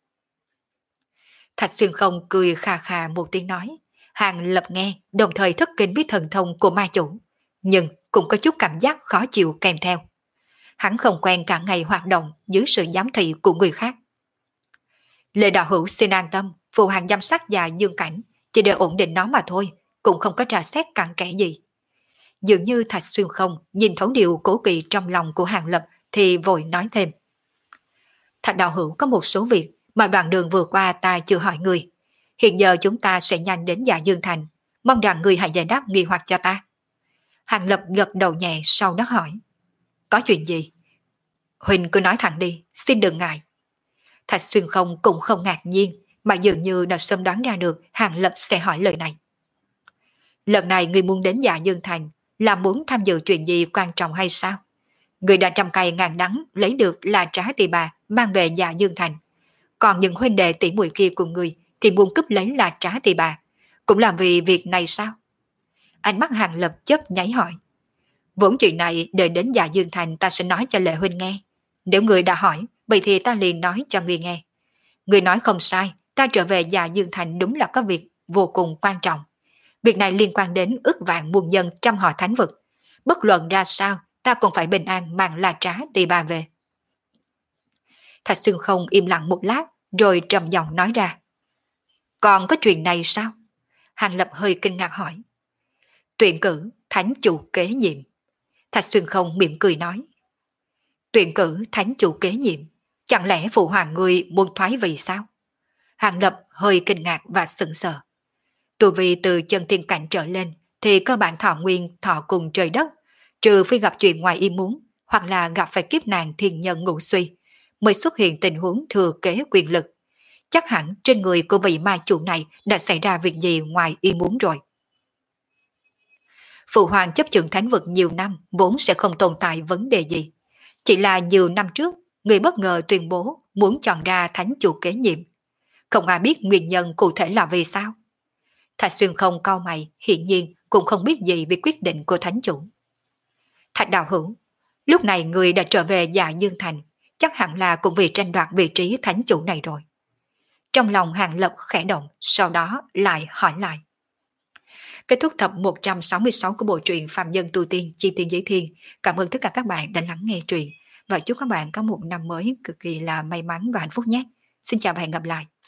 Thạch Xuyên Không cười khà khà một tiếng nói. Hàng Lập nghe, đồng thời thất kinh biết thần thông của ma chủ, nhưng cũng có chút cảm giác khó chịu kèm theo. Hắn không quen cả ngày hoạt động dưới sự giám thị của người khác. Lệ đạo hữu xin an tâm, Phụ Hoàng giám sát Dạ Dương Cảnh, chỉ để ổn định nó mà thôi, cũng không có trà xét cặn kẽ gì. Dường như Thạch Xuyên Không nhìn thấu điều cố kỵ trong lòng của Hàng Lập thì vội nói thêm. Thạch đạo hữu có một số việc mà đoạn đường vừa qua ta chưa hỏi người. Hiện giờ chúng ta sẽ nhanh đến Dạ Dương Thành, mong rằng người hãy giải đáp nghi hoặc cho ta. Hàng Lập gật đầu nhẹ sau đó hỏi. Có chuyện gì? Huỳnh cứ nói thẳng đi, xin đừng ngại. Thạch Xuyên Không cũng không ngạc nhiên, mà dường như đã sớm đoán ra được Hàng Lập sẽ hỏi lời này. Lần này người muốn đến Dạ Dương Thành là muốn tham dự chuyện gì quan trọng hay sao? Người đã trăm cây ngàn đắng lấy được là trá tỳ bà mang về Dạ Dương Thành. Còn những huynh đệ tỷ muội kia của người thì muốn cướp lấy là trá tỳ bà. Cũng làm vì việc này sao? Ánh mắt Hàng Lập chớp nháy hỏi. Vốn chuyện này đợi đến Dạ Dương Thành ta sẽ nói cho Lệ huynh nghe. Nếu người đã hỏi, vậy thì ta liền nói cho người nghe. Người nói không sai, ta trở về Dạ Dương Thành đúng là có việc vô cùng quan trọng. Việc này liên quan đến ước vạn muôn dân trăm họ thánh vực. Bất luận ra sao, ta cũng phải bình an mang là trá tỳ bà về. Thạch Xuyên Không im lặng một lát, rồi trầm giọng nói ra. Còn có chuyện này sao? Hàng Lập hơi kinh ngạc hỏi. Tuyển cử thánh chủ kế nhiệm. Thạch Xuyên Không mỉm cười nói. Tuyển cử thánh chủ kế nhiệm, chẳng lẽ phụ hoàng người muốn thoái vị sao? Hàng Lập hơi kinh ngạc và sững sờ. Tu vi từ chân thiên cảnh trở lên thì cơ bản thọ nguyên thọ cùng trời đất, trừ phi gặp chuyện ngoài ý muốn hoặc là gặp phải kiếp nạn thiên nhân ngũ suy, mới xuất hiện tình huống thừa kế quyền lực. Chắc hẳn trên người của vị ma chủ này đã xảy ra việc gì ngoài ý muốn rồi. Phụ hoàng chấp trưởng thánh vực nhiều năm vốn sẽ không tồn tại vấn đề gì. Chỉ là nhiều năm trước, người bất ngờ tuyên bố muốn chọn ra thánh chủ kế nhiệm. Không ai biết nguyên nhân cụ thể là vì sao. Thạch Xuyên Không cau mày, hiển nhiên cũng không biết gì về quyết định của thánh chủ. Thạch đạo hữu, lúc này người đã trở về Dạ Dương Thành, chắc hẳn là cũng vì tranh đoạt vị trí thánh chủ này rồi. Trong lòng Hàng Lập khẽ động, sau đó lại hỏi lại. Kết thúc tập một trăm sáu mươi sáu của bộ truyện Phạm Nhân Tu Tiên Chi Tiên Giới Thiên. Cảm ơn tất cả các bạn đã lắng nghe truyện và chúc các bạn có một năm mới cực kỳ là may mắn và hạnh phúc nhé. Xin chào và hẹn gặp lại.